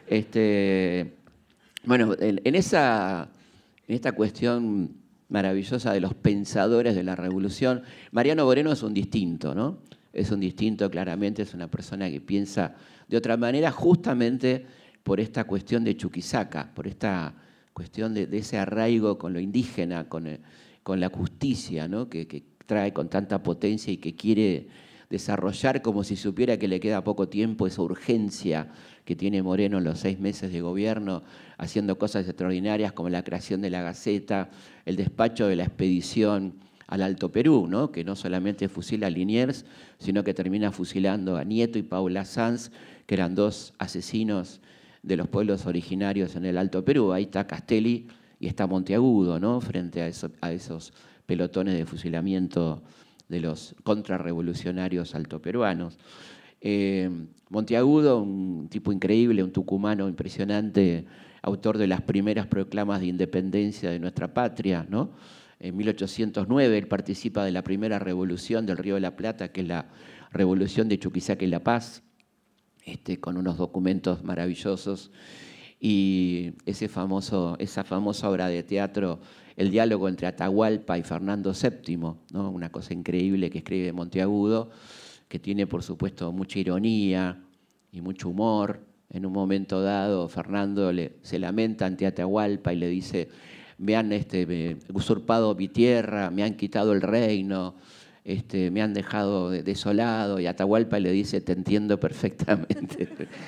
Bueno, en esta cuestión maravillosa de los pensadores de la revolución, Mariano Moreno es un distinto, ¿no? Es un distinto, claramente, es una persona que piensa de otra manera, justamente por esta cuestión de Chuquisaca, por esta cuestión de ese arraigo con lo indígena, con la justicia, ¿no? que trae con tanta potencia y que quiere desarrollar como si supiera que le queda poco tiempo, esa urgencia que tiene Moreno en los 6 meses de gobierno, haciendo cosas extraordinarias como la creación de la Gaceta, el despacho de la expedición al Alto Perú, ¿no? Que no solamente fusila a Liniers, sino que termina fusilando a Nieto y Paula Sanz, que eran 2 asesinos de los pueblos originarios en el Alto Perú. Ahí está Castelli y está Monteagudo, ¿no? Frente a esos pelotones de fusilamiento de los contrarrevolucionarios altoperuanos. Monteagudo, un tipo increíble, un tucumano impresionante, autor de las primeras proclamas de independencia de nuestra patria, ¿no? En 1809 él participa de la primera revolución del Río de la Plata, que es la revolución de Chuquisaca y La Paz, con unos documentos maravillosos. Y esa famosa obra de teatro, el diálogo entre Atahualpa y Fernando VII, ¿no? Una cosa increíble que escribe Monteagudo, que tiene, por supuesto, mucha ironía y mucho humor. En un momento dado, Fernando se lamenta ante Atahualpa y le dice: me han usurpado mi tierra, me han quitado el reino, me han dejado desolado. Y Atahualpa le dice: te entiendo perfectamente.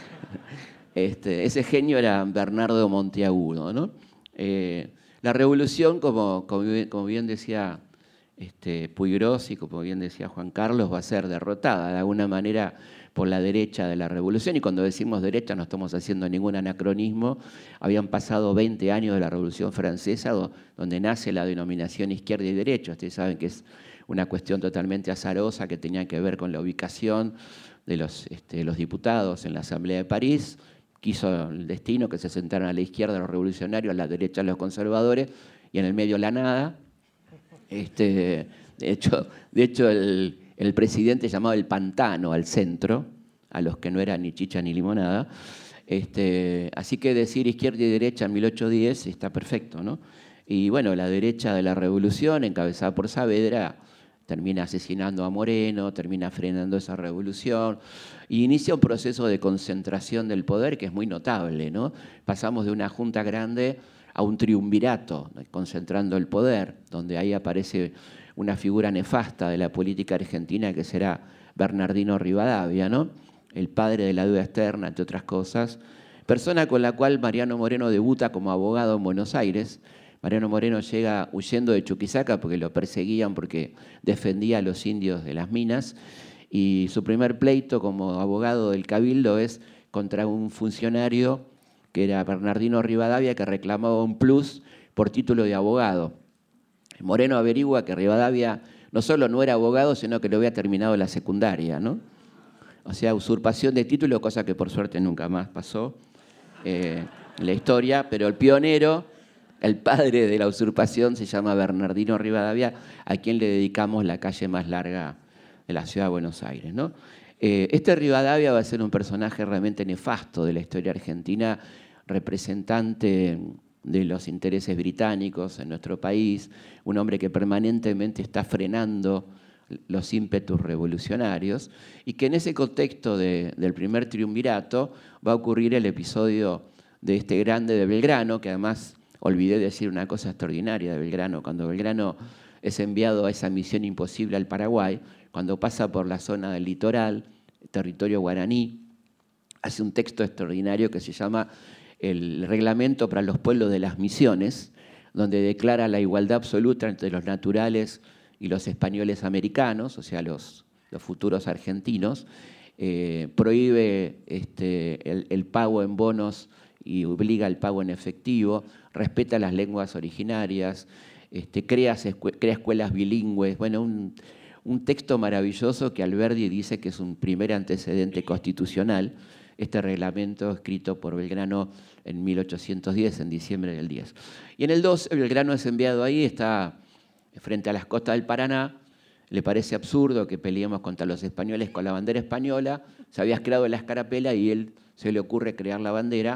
Ese genio era Bernardo Monteagudo, ¿no? La revolución, como bien decía Puiggrós y como bien decía Juan Carlos, va a ser derrotada de alguna manera por la derecha de la revolución. Y cuando decimos derecha no estamos haciendo ningún anacronismo. Habían pasado 20 años de la Revolución Francesa, donde nace la denominación izquierda y derecha. Ustedes saben que es una cuestión totalmente azarosa que tenía que ver con la ubicación de los diputados en la Asamblea de París. Quiso el destino que se sentaran a la izquierda los revolucionarios, a la derecha los conservadores, y en el medio la nada. De hecho el presidente llamaba el pantano al centro, a los que no eran ni chicha ni limonada. Así que decir izquierda y derecha en 1810 está perfecto, ¿no? Y bueno, la derecha de la revolución, encabezada por Saavedra, termina asesinando a Moreno, termina frenando esa revolución y inicia un proceso de concentración del poder que es muy notable, ¿no? Pasamos de una junta grande a un triunvirato, concentrando el poder, donde ahí aparece una figura nefasta de la política argentina que será Bernardino Rivadavia, ¿no? El padre de la deuda externa, entre otras cosas, persona con la cual Mariano Moreno debuta como abogado en Buenos Aires. Mariano Moreno llega huyendo de Chuquisaca porque lo perseguían porque defendía a los indios de las minas, y su primer pleito como abogado del Cabildo es contra un funcionario que era Bernardino Rivadavia, que reclamaba un plus por título de abogado. Moreno averigua que Rivadavia no solo no era abogado, sino que lo había terminado la secundaria, ¿no? O sea, usurpación de título, cosa que por suerte nunca más pasó en la historia, pero el pionero, el padre de la usurpación, se llama Bernardino Rivadavia, a quien le dedicamos la calle más larga de la ciudad de Buenos Aires, ¿no? Rivadavia va a ser un personaje realmente nefasto de la historia argentina, representante de los intereses británicos en nuestro país, un hombre que permanentemente está frenando los ímpetus revolucionarios, y que en ese contexto del primer triunvirato va a ocurrir el episodio de este grande de Belgrano, que además olvidé decir una cosa extraordinaria de Belgrano. Cuando Belgrano es enviado a esa misión imposible al Paraguay, cuando pasa por la zona del litoral, territorio guaraní, hace un texto extraordinario que se llama el Reglamento para los Pueblos de las Misiones, donde declara la igualdad absoluta entre los naturales y los españoles americanos, o sea, los futuros argentinos, prohíbe el pago en bonos y obliga al pago en efectivo, respeta las lenguas originarias, crea escuelas bilingües. Bueno, un texto maravilloso que Alberdi dice que es un primer antecedente constitucional, este reglamento escrito por Belgrano en 1810, en diciembre del 10. Y en el 2, Belgrano es enviado ahí, está frente a las costas del Paraná, le parece absurdo que peleemos contra los españoles con la bandera española, se había creado la escarapela y él se le ocurre crear la bandera,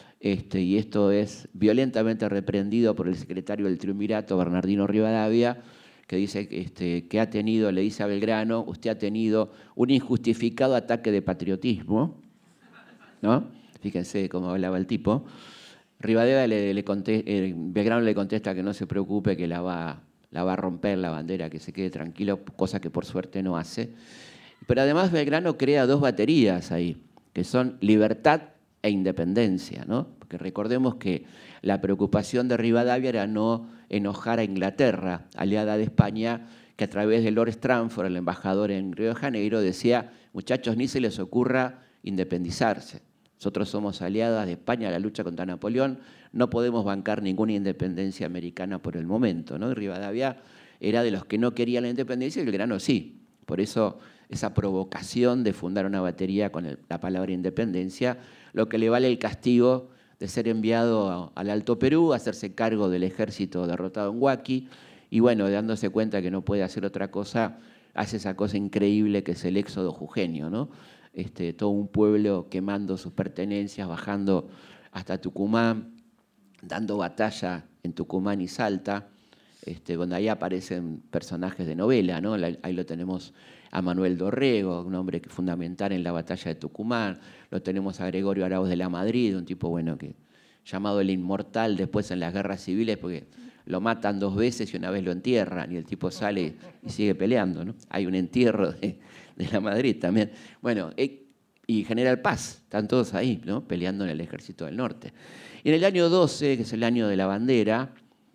y esto es violentamente reprendido por el secretario del Triunvirato, Bernardino Rivadavia, que dice que ha tenido, le dice a Belgrano, usted ha tenido un injustificado ataque de patriotismo, ¿no? Fíjense cómo hablaba el tipo. Rivadavia Belgrano le contesta que no se preocupe, que la va a romper la bandera, que se quede tranquilo, cosa que por suerte no hace. Pero además Belgrano crea dos baterías ahí, que son libertad e independencia, ¿no? Porque recordemos que la preocupación de Rivadavia era no enojar a Inglaterra, aliada de España, que a través de Lord Stranford, el embajador en Río de Janeiro, decía, muchachos, ni se les ocurra independizarse. Nosotros somos aliadas de España en la lucha contra Napoleón, no podemos bancar ninguna independencia americana por el momento, ¿no? Y Rivadavia era de los que no querían la independencia y Belgrano sí. Por eso esa provocación de fundar una batería con la palabra independencia, lo que le vale el castigo de ser enviado al Alto Perú, a hacerse cargo del ejército derrotado en Huaki, y bueno, dándose cuenta que no puede hacer otra cosa, hace esa cosa increíble que es el éxodo jujeño, ¿no? Todo un pueblo quemando sus pertenencias, bajando hasta Tucumán, dando batalla en Tucumán y Salta, donde ahí aparecen personajes de novela, ¿no? Ahí lo tenemos a Manuel Dorrego, un hombre fundamental en la batalla de Tucumán, lo tenemos a Gregorio Arauz de la Madrid, un tipo bueno que llamado el Inmortal después en las guerras civiles, porque lo matan 2 veces y una vez lo entierran y el tipo sale y sigue peleando, ¿no? Hay un entierro de la Madrid también. Bueno, y General Paz, están todos ahí, ¿no? Peleando en el Ejército del Norte. Y en el año 12, que es el año de la bandera,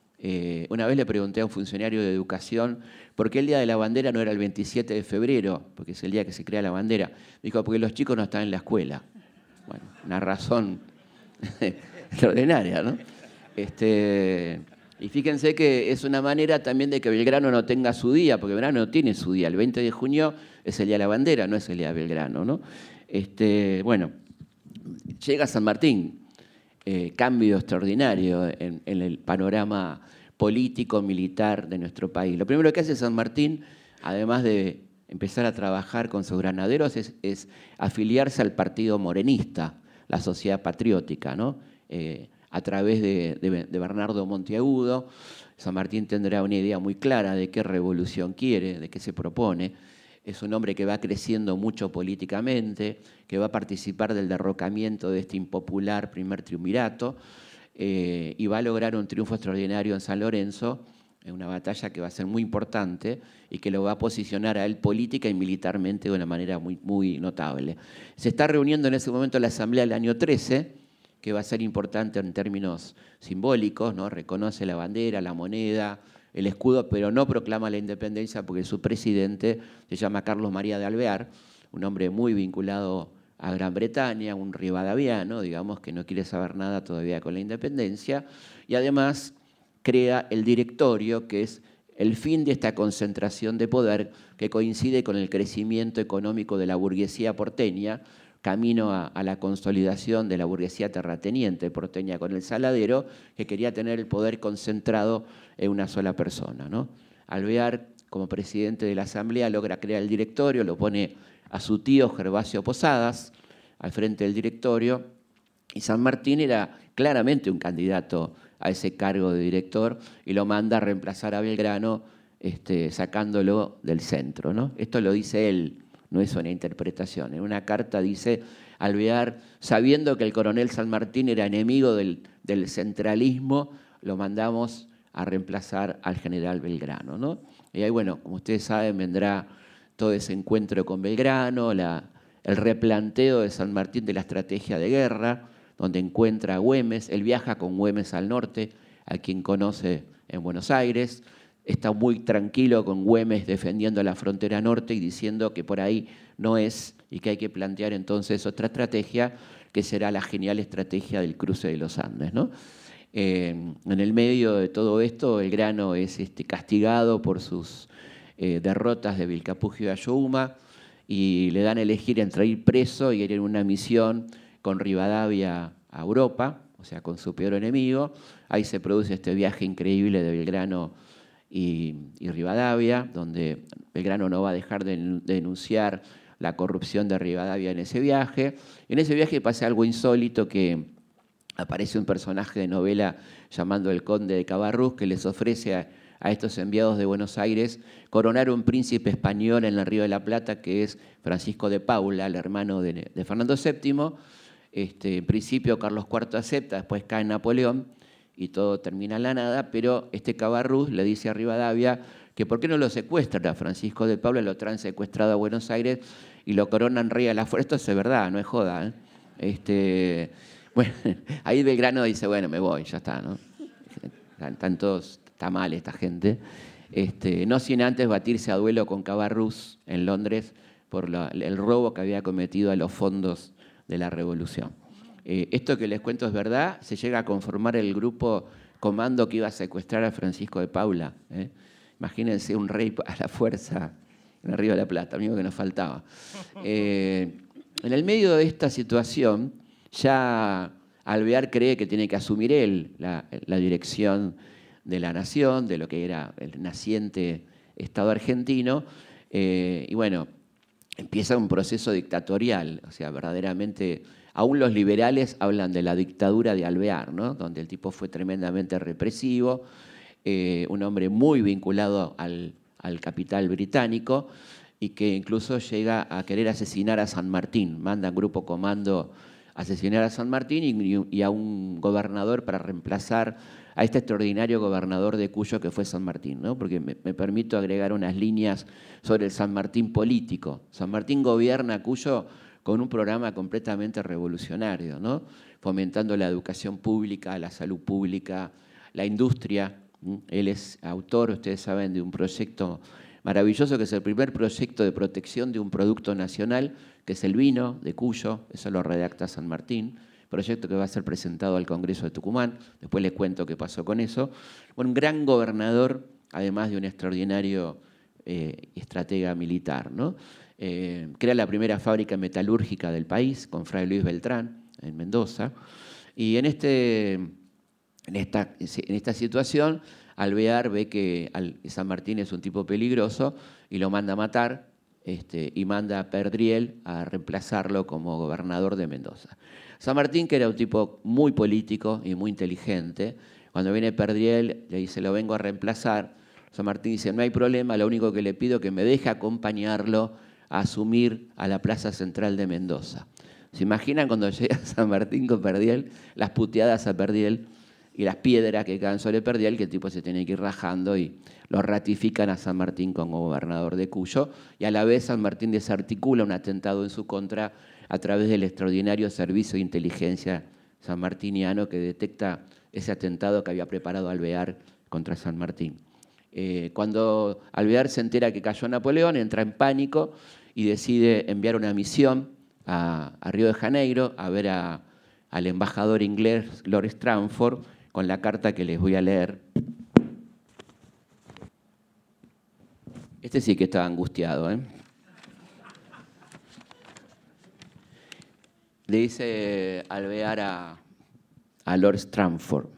una vez le pregunté a un funcionario de educación por qué el Día de la Bandera no era el 27 de febrero, porque es el día que se crea la bandera. Me dijo, porque los chicos no están en la escuela. Bueno, una razón extraordinaria, ¿no? Y fíjense que es una manera también de que Belgrano no tenga su día, porque Belgrano no tiene su día. El 20 de junio es el Día de la Bandera, no es el Día de Belgrano, ¿no? Bueno, llega San Martín, cambio extraordinario en el panorama político, militar de nuestro país. Lo primero que hace San Martín, además de empezar a trabajar con sus granaderos, es afiliarse al partido morenista, la Sociedad Patriótica, ¿no? A través de Bernardo Monteagudo. San Martín tendrá una idea muy clara de qué revolución quiere, de qué se propone. Es un hombre que va creciendo mucho políticamente, que va a participar del derrocamiento de este impopular primer triunvirato y va a lograr un triunfo extraordinario en San Lorenzo, en una batalla que va a ser muy importante y que lo va a posicionar a él política y militarmente de una manera muy, muy notable. Se está reuniendo en ese momento la Asamblea del año 13, que va a ser importante en términos simbólicos, ¿no? Reconoce la bandera, la moneda, el escudo, pero no proclama la independencia porque su presidente se llama Carlos María de Alvear, un hombre muy vinculado a Gran Bretaña, un rivadaviano, digamos, que no quiere saber nada todavía con la independencia, y además crea el directorio, que es el fin de esta concentración de poder que coincide con el crecimiento económico de la burguesía porteña, camino a la consolidación de la burguesía terrateniente porteña con el Saladero, que quería tener el poder concentrado en una sola persona, ¿no? Alvear, como presidente de la Asamblea, logra crear el directorio, lo pone a su tío Gervasio Posadas al frente del directorio, Y San Martín era claramente un candidato a ese cargo de director y lo manda a reemplazar a Belgrano, sacándolo del centro, ¿no? Esto lo dice él, no es una interpretación. En una carta dice: Alvear, sabiendo que el coronel San Martín era enemigo del centralismo, lo mandamos a reemplazar al general Belgrano, ¿no? Y ahí, bueno, como ustedes saben, vendrá todo ese encuentro con Belgrano, el replanteo de San Martín de la estrategia de guerra, donde encuentra a Güemes. Él viaja con Güemes al norte, a quien conoce en Buenos Aires. Está muy tranquilo con Güemes defendiendo la frontera norte y diciendo que por ahí no es y que hay que plantear entonces otra estrategia, que será la genial estrategia del cruce de los Andes, ¿no? En el medio de todo esto, Belgrano es castigado por sus derrotas de Vilcapugio y Ayohuma y le dan a elegir entre ir preso y ir en una misión con Rivadavia a Europa, o sea, con su peor enemigo. Ahí se produce este viaje increíble de Belgrano y Rivadavia, donde Belgrano no va a dejar de denunciar la corrupción de Rivadavia en ese viaje. En ese viaje pasa algo insólito, que aparece un personaje de novela llamado el Conde de Cabarrús, que les ofrece a estos enviados de Buenos Aires coronar un príncipe español en el Río de la Plata, que es Francisco de Paula, el hermano de Fernando VII. En principio Carlos IV acepta, después cae Napoleón y todo termina en la nada, pero Cabarrús le dice a Rivadavia que por qué no lo secuestran a Francisco de Paula, lo traen secuestrado a Buenos Aires y lo coronan rey a la fuerza. Esto es verdad, no es joda, ¿eh? Bueno, ahí Belgrano dice: bueno, me voy, ya está, ¿no? Están todos, está mal esta gente. No sin antes batirse a duelo con Cabarrús en Londres por el robo que había cometido a los fondos de la Revolución. Esto que les cuento es verdad. Se llega a conformar el grupo comando que iba a secuestrar a Francisco de Paula, ¿eh? Imagínense un rey a la fuerza en el Río de la Plata, amigo, que nos faltaba. En el medio de esta situación, ya Alvear cree que tiene que asumir él la dirección de la nación, de lo que era el naciente Estado argentino, y bueno, empieza un proceso dictatorial. O sea, verdaderamente, aún los liberales hablan de la dictadura de Alvear, ¿no? Donde el tipo fue tremendamente represivo, un hombre muy vinculado al capital británico y que incluso llega a querer asesinar a San Martín. Manda un grupo comando a asesinar a San Martín y a un gobernador para reemplazar a este extraordinario gobernador de Cuyo que fue San Martín, ¿no? Porque me permito agregar unas líneas sobre el San Martín político. San Martín gobierna Cuyo con un programa completamente revolucionario, ¿no? Fomentando la educación pública, la salud pública, la industria. Él es autor, ustedes saben, de un proyecto maravilloso que es el primer proyecto de protección de un producto nacional, que es el vino de Cuyo. Eso lo redacta San Martín, proyecto que va a ser presentado al Congreso de Tucumán. Después les cuento qué pasó con eso. Bueno, un gran gobernador, además de un extraordinario estratega militar, ¿no? Crea la primera fábrica metalúrgica del país con Fray Luis Beltrán en Mendoza. Y en esta situación, Alvear ve que San Martín es un tipo peligroso y lo manda a matar, y manda a Perdriel a reemplazarlo como gobernador de Mendoza. San Martín, que era un tipo muy político y muy inteligente, cuando viene Perdriel le dice: lo vengo a reemplazar. San Martín dice: no hay problema, lo único que le pido es que me deje acompañarlo a asumir a la plaza central de Mendoza. ¿Se imaginan cuando llega San Martín con Perdriel, las puteadas a Perdriel y las piedras que caen sobre Perdriel, que el tipo se tiene que ir rajando, y lo ratifican a San Martín como gobernador de Cuyo, y a la vez San Martín desarticula un atentado en su contra a través del extraordinario servicio de inteligencia sanmartiniano que detecta ese atentado que había preparado Alvear contra San Martín. Cuando Alvear se entera que cayó Napoleón, entra en pánico y decide enviar una misión a Río de Janeiro a ver al embajador inglés Lord Stranford, con la carta que les voy a leer. Este sí que estaba angustiado, ¿eh? Le dice Alvear a Lord Stranford: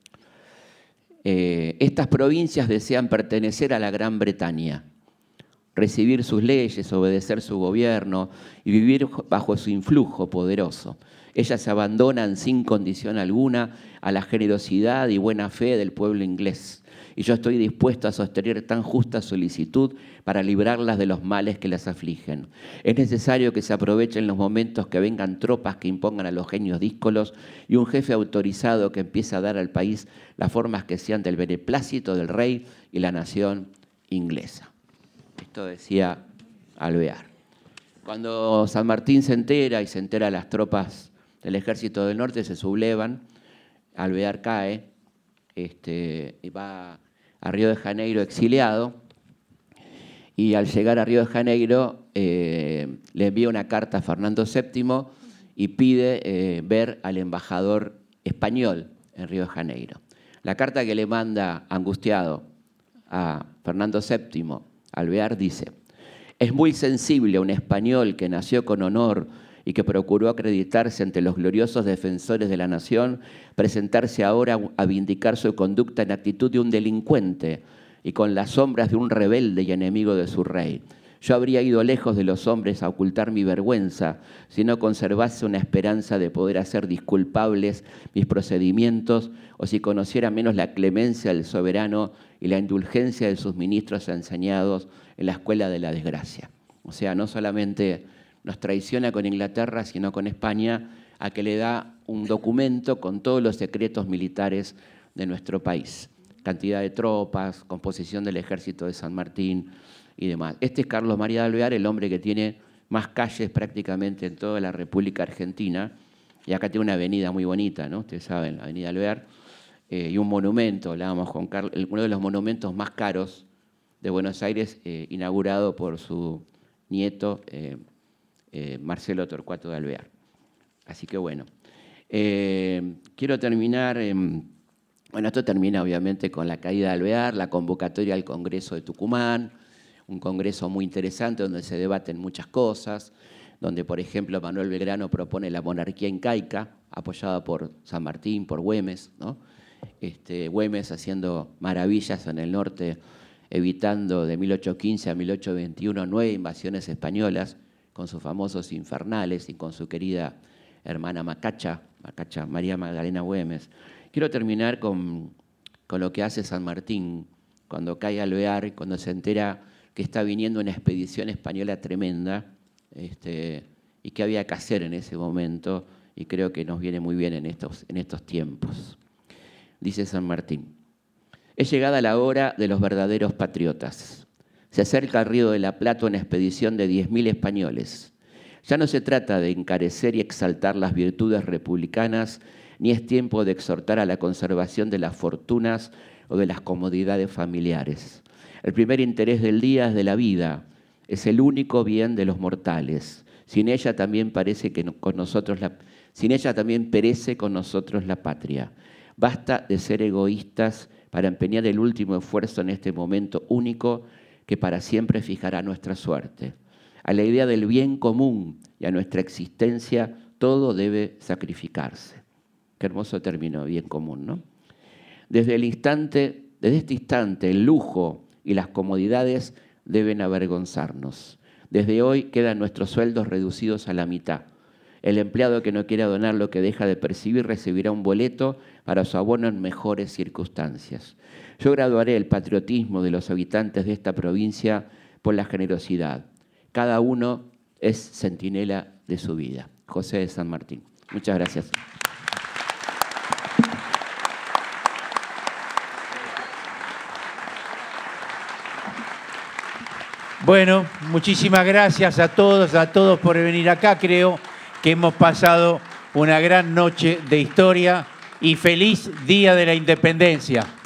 estas provincias desean pertenecer a la Gran Bretaña. recibir sus leyes, obedecer su gobierno y vivir bajo su influjo poderoso. Ellas se abandonan sin condición alguna a la generosidad y buena fe del pueblo inglés. Y yo estoy dispuesto a sostener tan justa solicitud para librarlas de los males que las afligen. Es necesario que se aprovechen los momentos que vengan tropas que impongan a los genios díscolos y un jefe autorizado que empiece a dar al país las formas que sean del beneplácito del rey y la nación inglesa. Esto decía Alvear. Cuando San Martín se entera y se entera las tropas del Ejército del Norte se sublevan, Alvear cae y va a Río de Janeiro exiliado, y al llegar a Río de Janeiro le envía una carta a Fernando VII y pide ver al embajador español en Río de Janeiro. La carta que le manda angustiado a Fernando VII, Alvear, dice: «Es muy sensible a un español que nació con honor y que procuró acreditarse ante los gloriosos defensores de la nación, presentarse ahora a vindicar su conducta en actitud de un delincuente y con las sombras de un rebelde y enemigo de su rey. Yo habría ido lejos de los hombres a ocultar mi vergüenza si no conservase una esperanza de poder hacer disculpables mis procedimientos o si conociera menos la clemencia del soberano y la indulgencia de sus ministros enseñados en la escuela de la desgracia». O sea, no solamente nos traiciona con Inglaterra, sino con España, a que le da un documento con todos los secretos militares de nuestro país. Cantidad de tropas, composición del ejército de San Martín y demás. Este es Carlos María de Alvear, el hombre que tiene más calles prácticamente en toda la República Argentina. Y acá tiene una avenida muy bonita, ¿no? Ustedes saben, la avenida Alvear. Y un monumento, hablábamos con Carlos, uno de los monumentos más caros de Buenos Aires, inaugurado por su nieto, Marcelo Torcuato de Alvear. Así que bueno, quiero terminar, bueno, esto termina obviamente con la caída de Alvear, la convocatoria al Congreso de Tucumán, un congreso muy interesante donde se debaten muchas cosas, donde por ejemplo Manuel Belgrano propone la monarquía incaica, apoyada por San Martín, por Güemes, ¿no? Güemes haciendo maravillas en el norte, evitando de 1815 a 1821 9 invasiones españolas, con sus famosos infernales y con su querida hermana Macacha, María Magdalena Güemes. Quiero terminar con lo que hace San Martín cuando cae Alvear y cuando se entera que está viniendo una expedición española tremenda y que había que hacer en ese momento, y creo que nos viene muy bien en estos tiempos. Dice San Martín: «Es llegada la hora de los verdaderos patriotas. Se acerca al Río de la Plata una expedición de 10.000 españoles. Ya no se trata de encarecer y exaltar las virtudes republicanas, ni es tiempo de exhortar a la conservación de las fortunas o de las comodidades familiares. El primer interés del día es de la vida, es el único bien de los mortales. Sin ella también perece con nosotros la patria. Basta de ser egoístas para empeñar el último esfuerzo en este momento único que para siempre fijará nuestra suerte. A la idea del bien común y a nuestra existencia todo debe sacrificarse». Qué hermoso término, bien común, ¿no? Desde este instante, el lujo y las comodidades deben avergonzarnos. Desde hoy quedan nuestros sueldos reducidos a la mitad. El empleado que no quiera donar lo que deja de percibir recibirá un boleto para su abono en mejores circunstancias. Yo graduaré el patriotismo de los habitantes de esta provincia por la generosidad. Cada uno es centinela de su vida. José de San Martín. Muchas gracias. Bueno, muchísimas gracias a todos por venir acá. Creo que hemos pasado una gran noche de historia y feliz Día de la Independencia.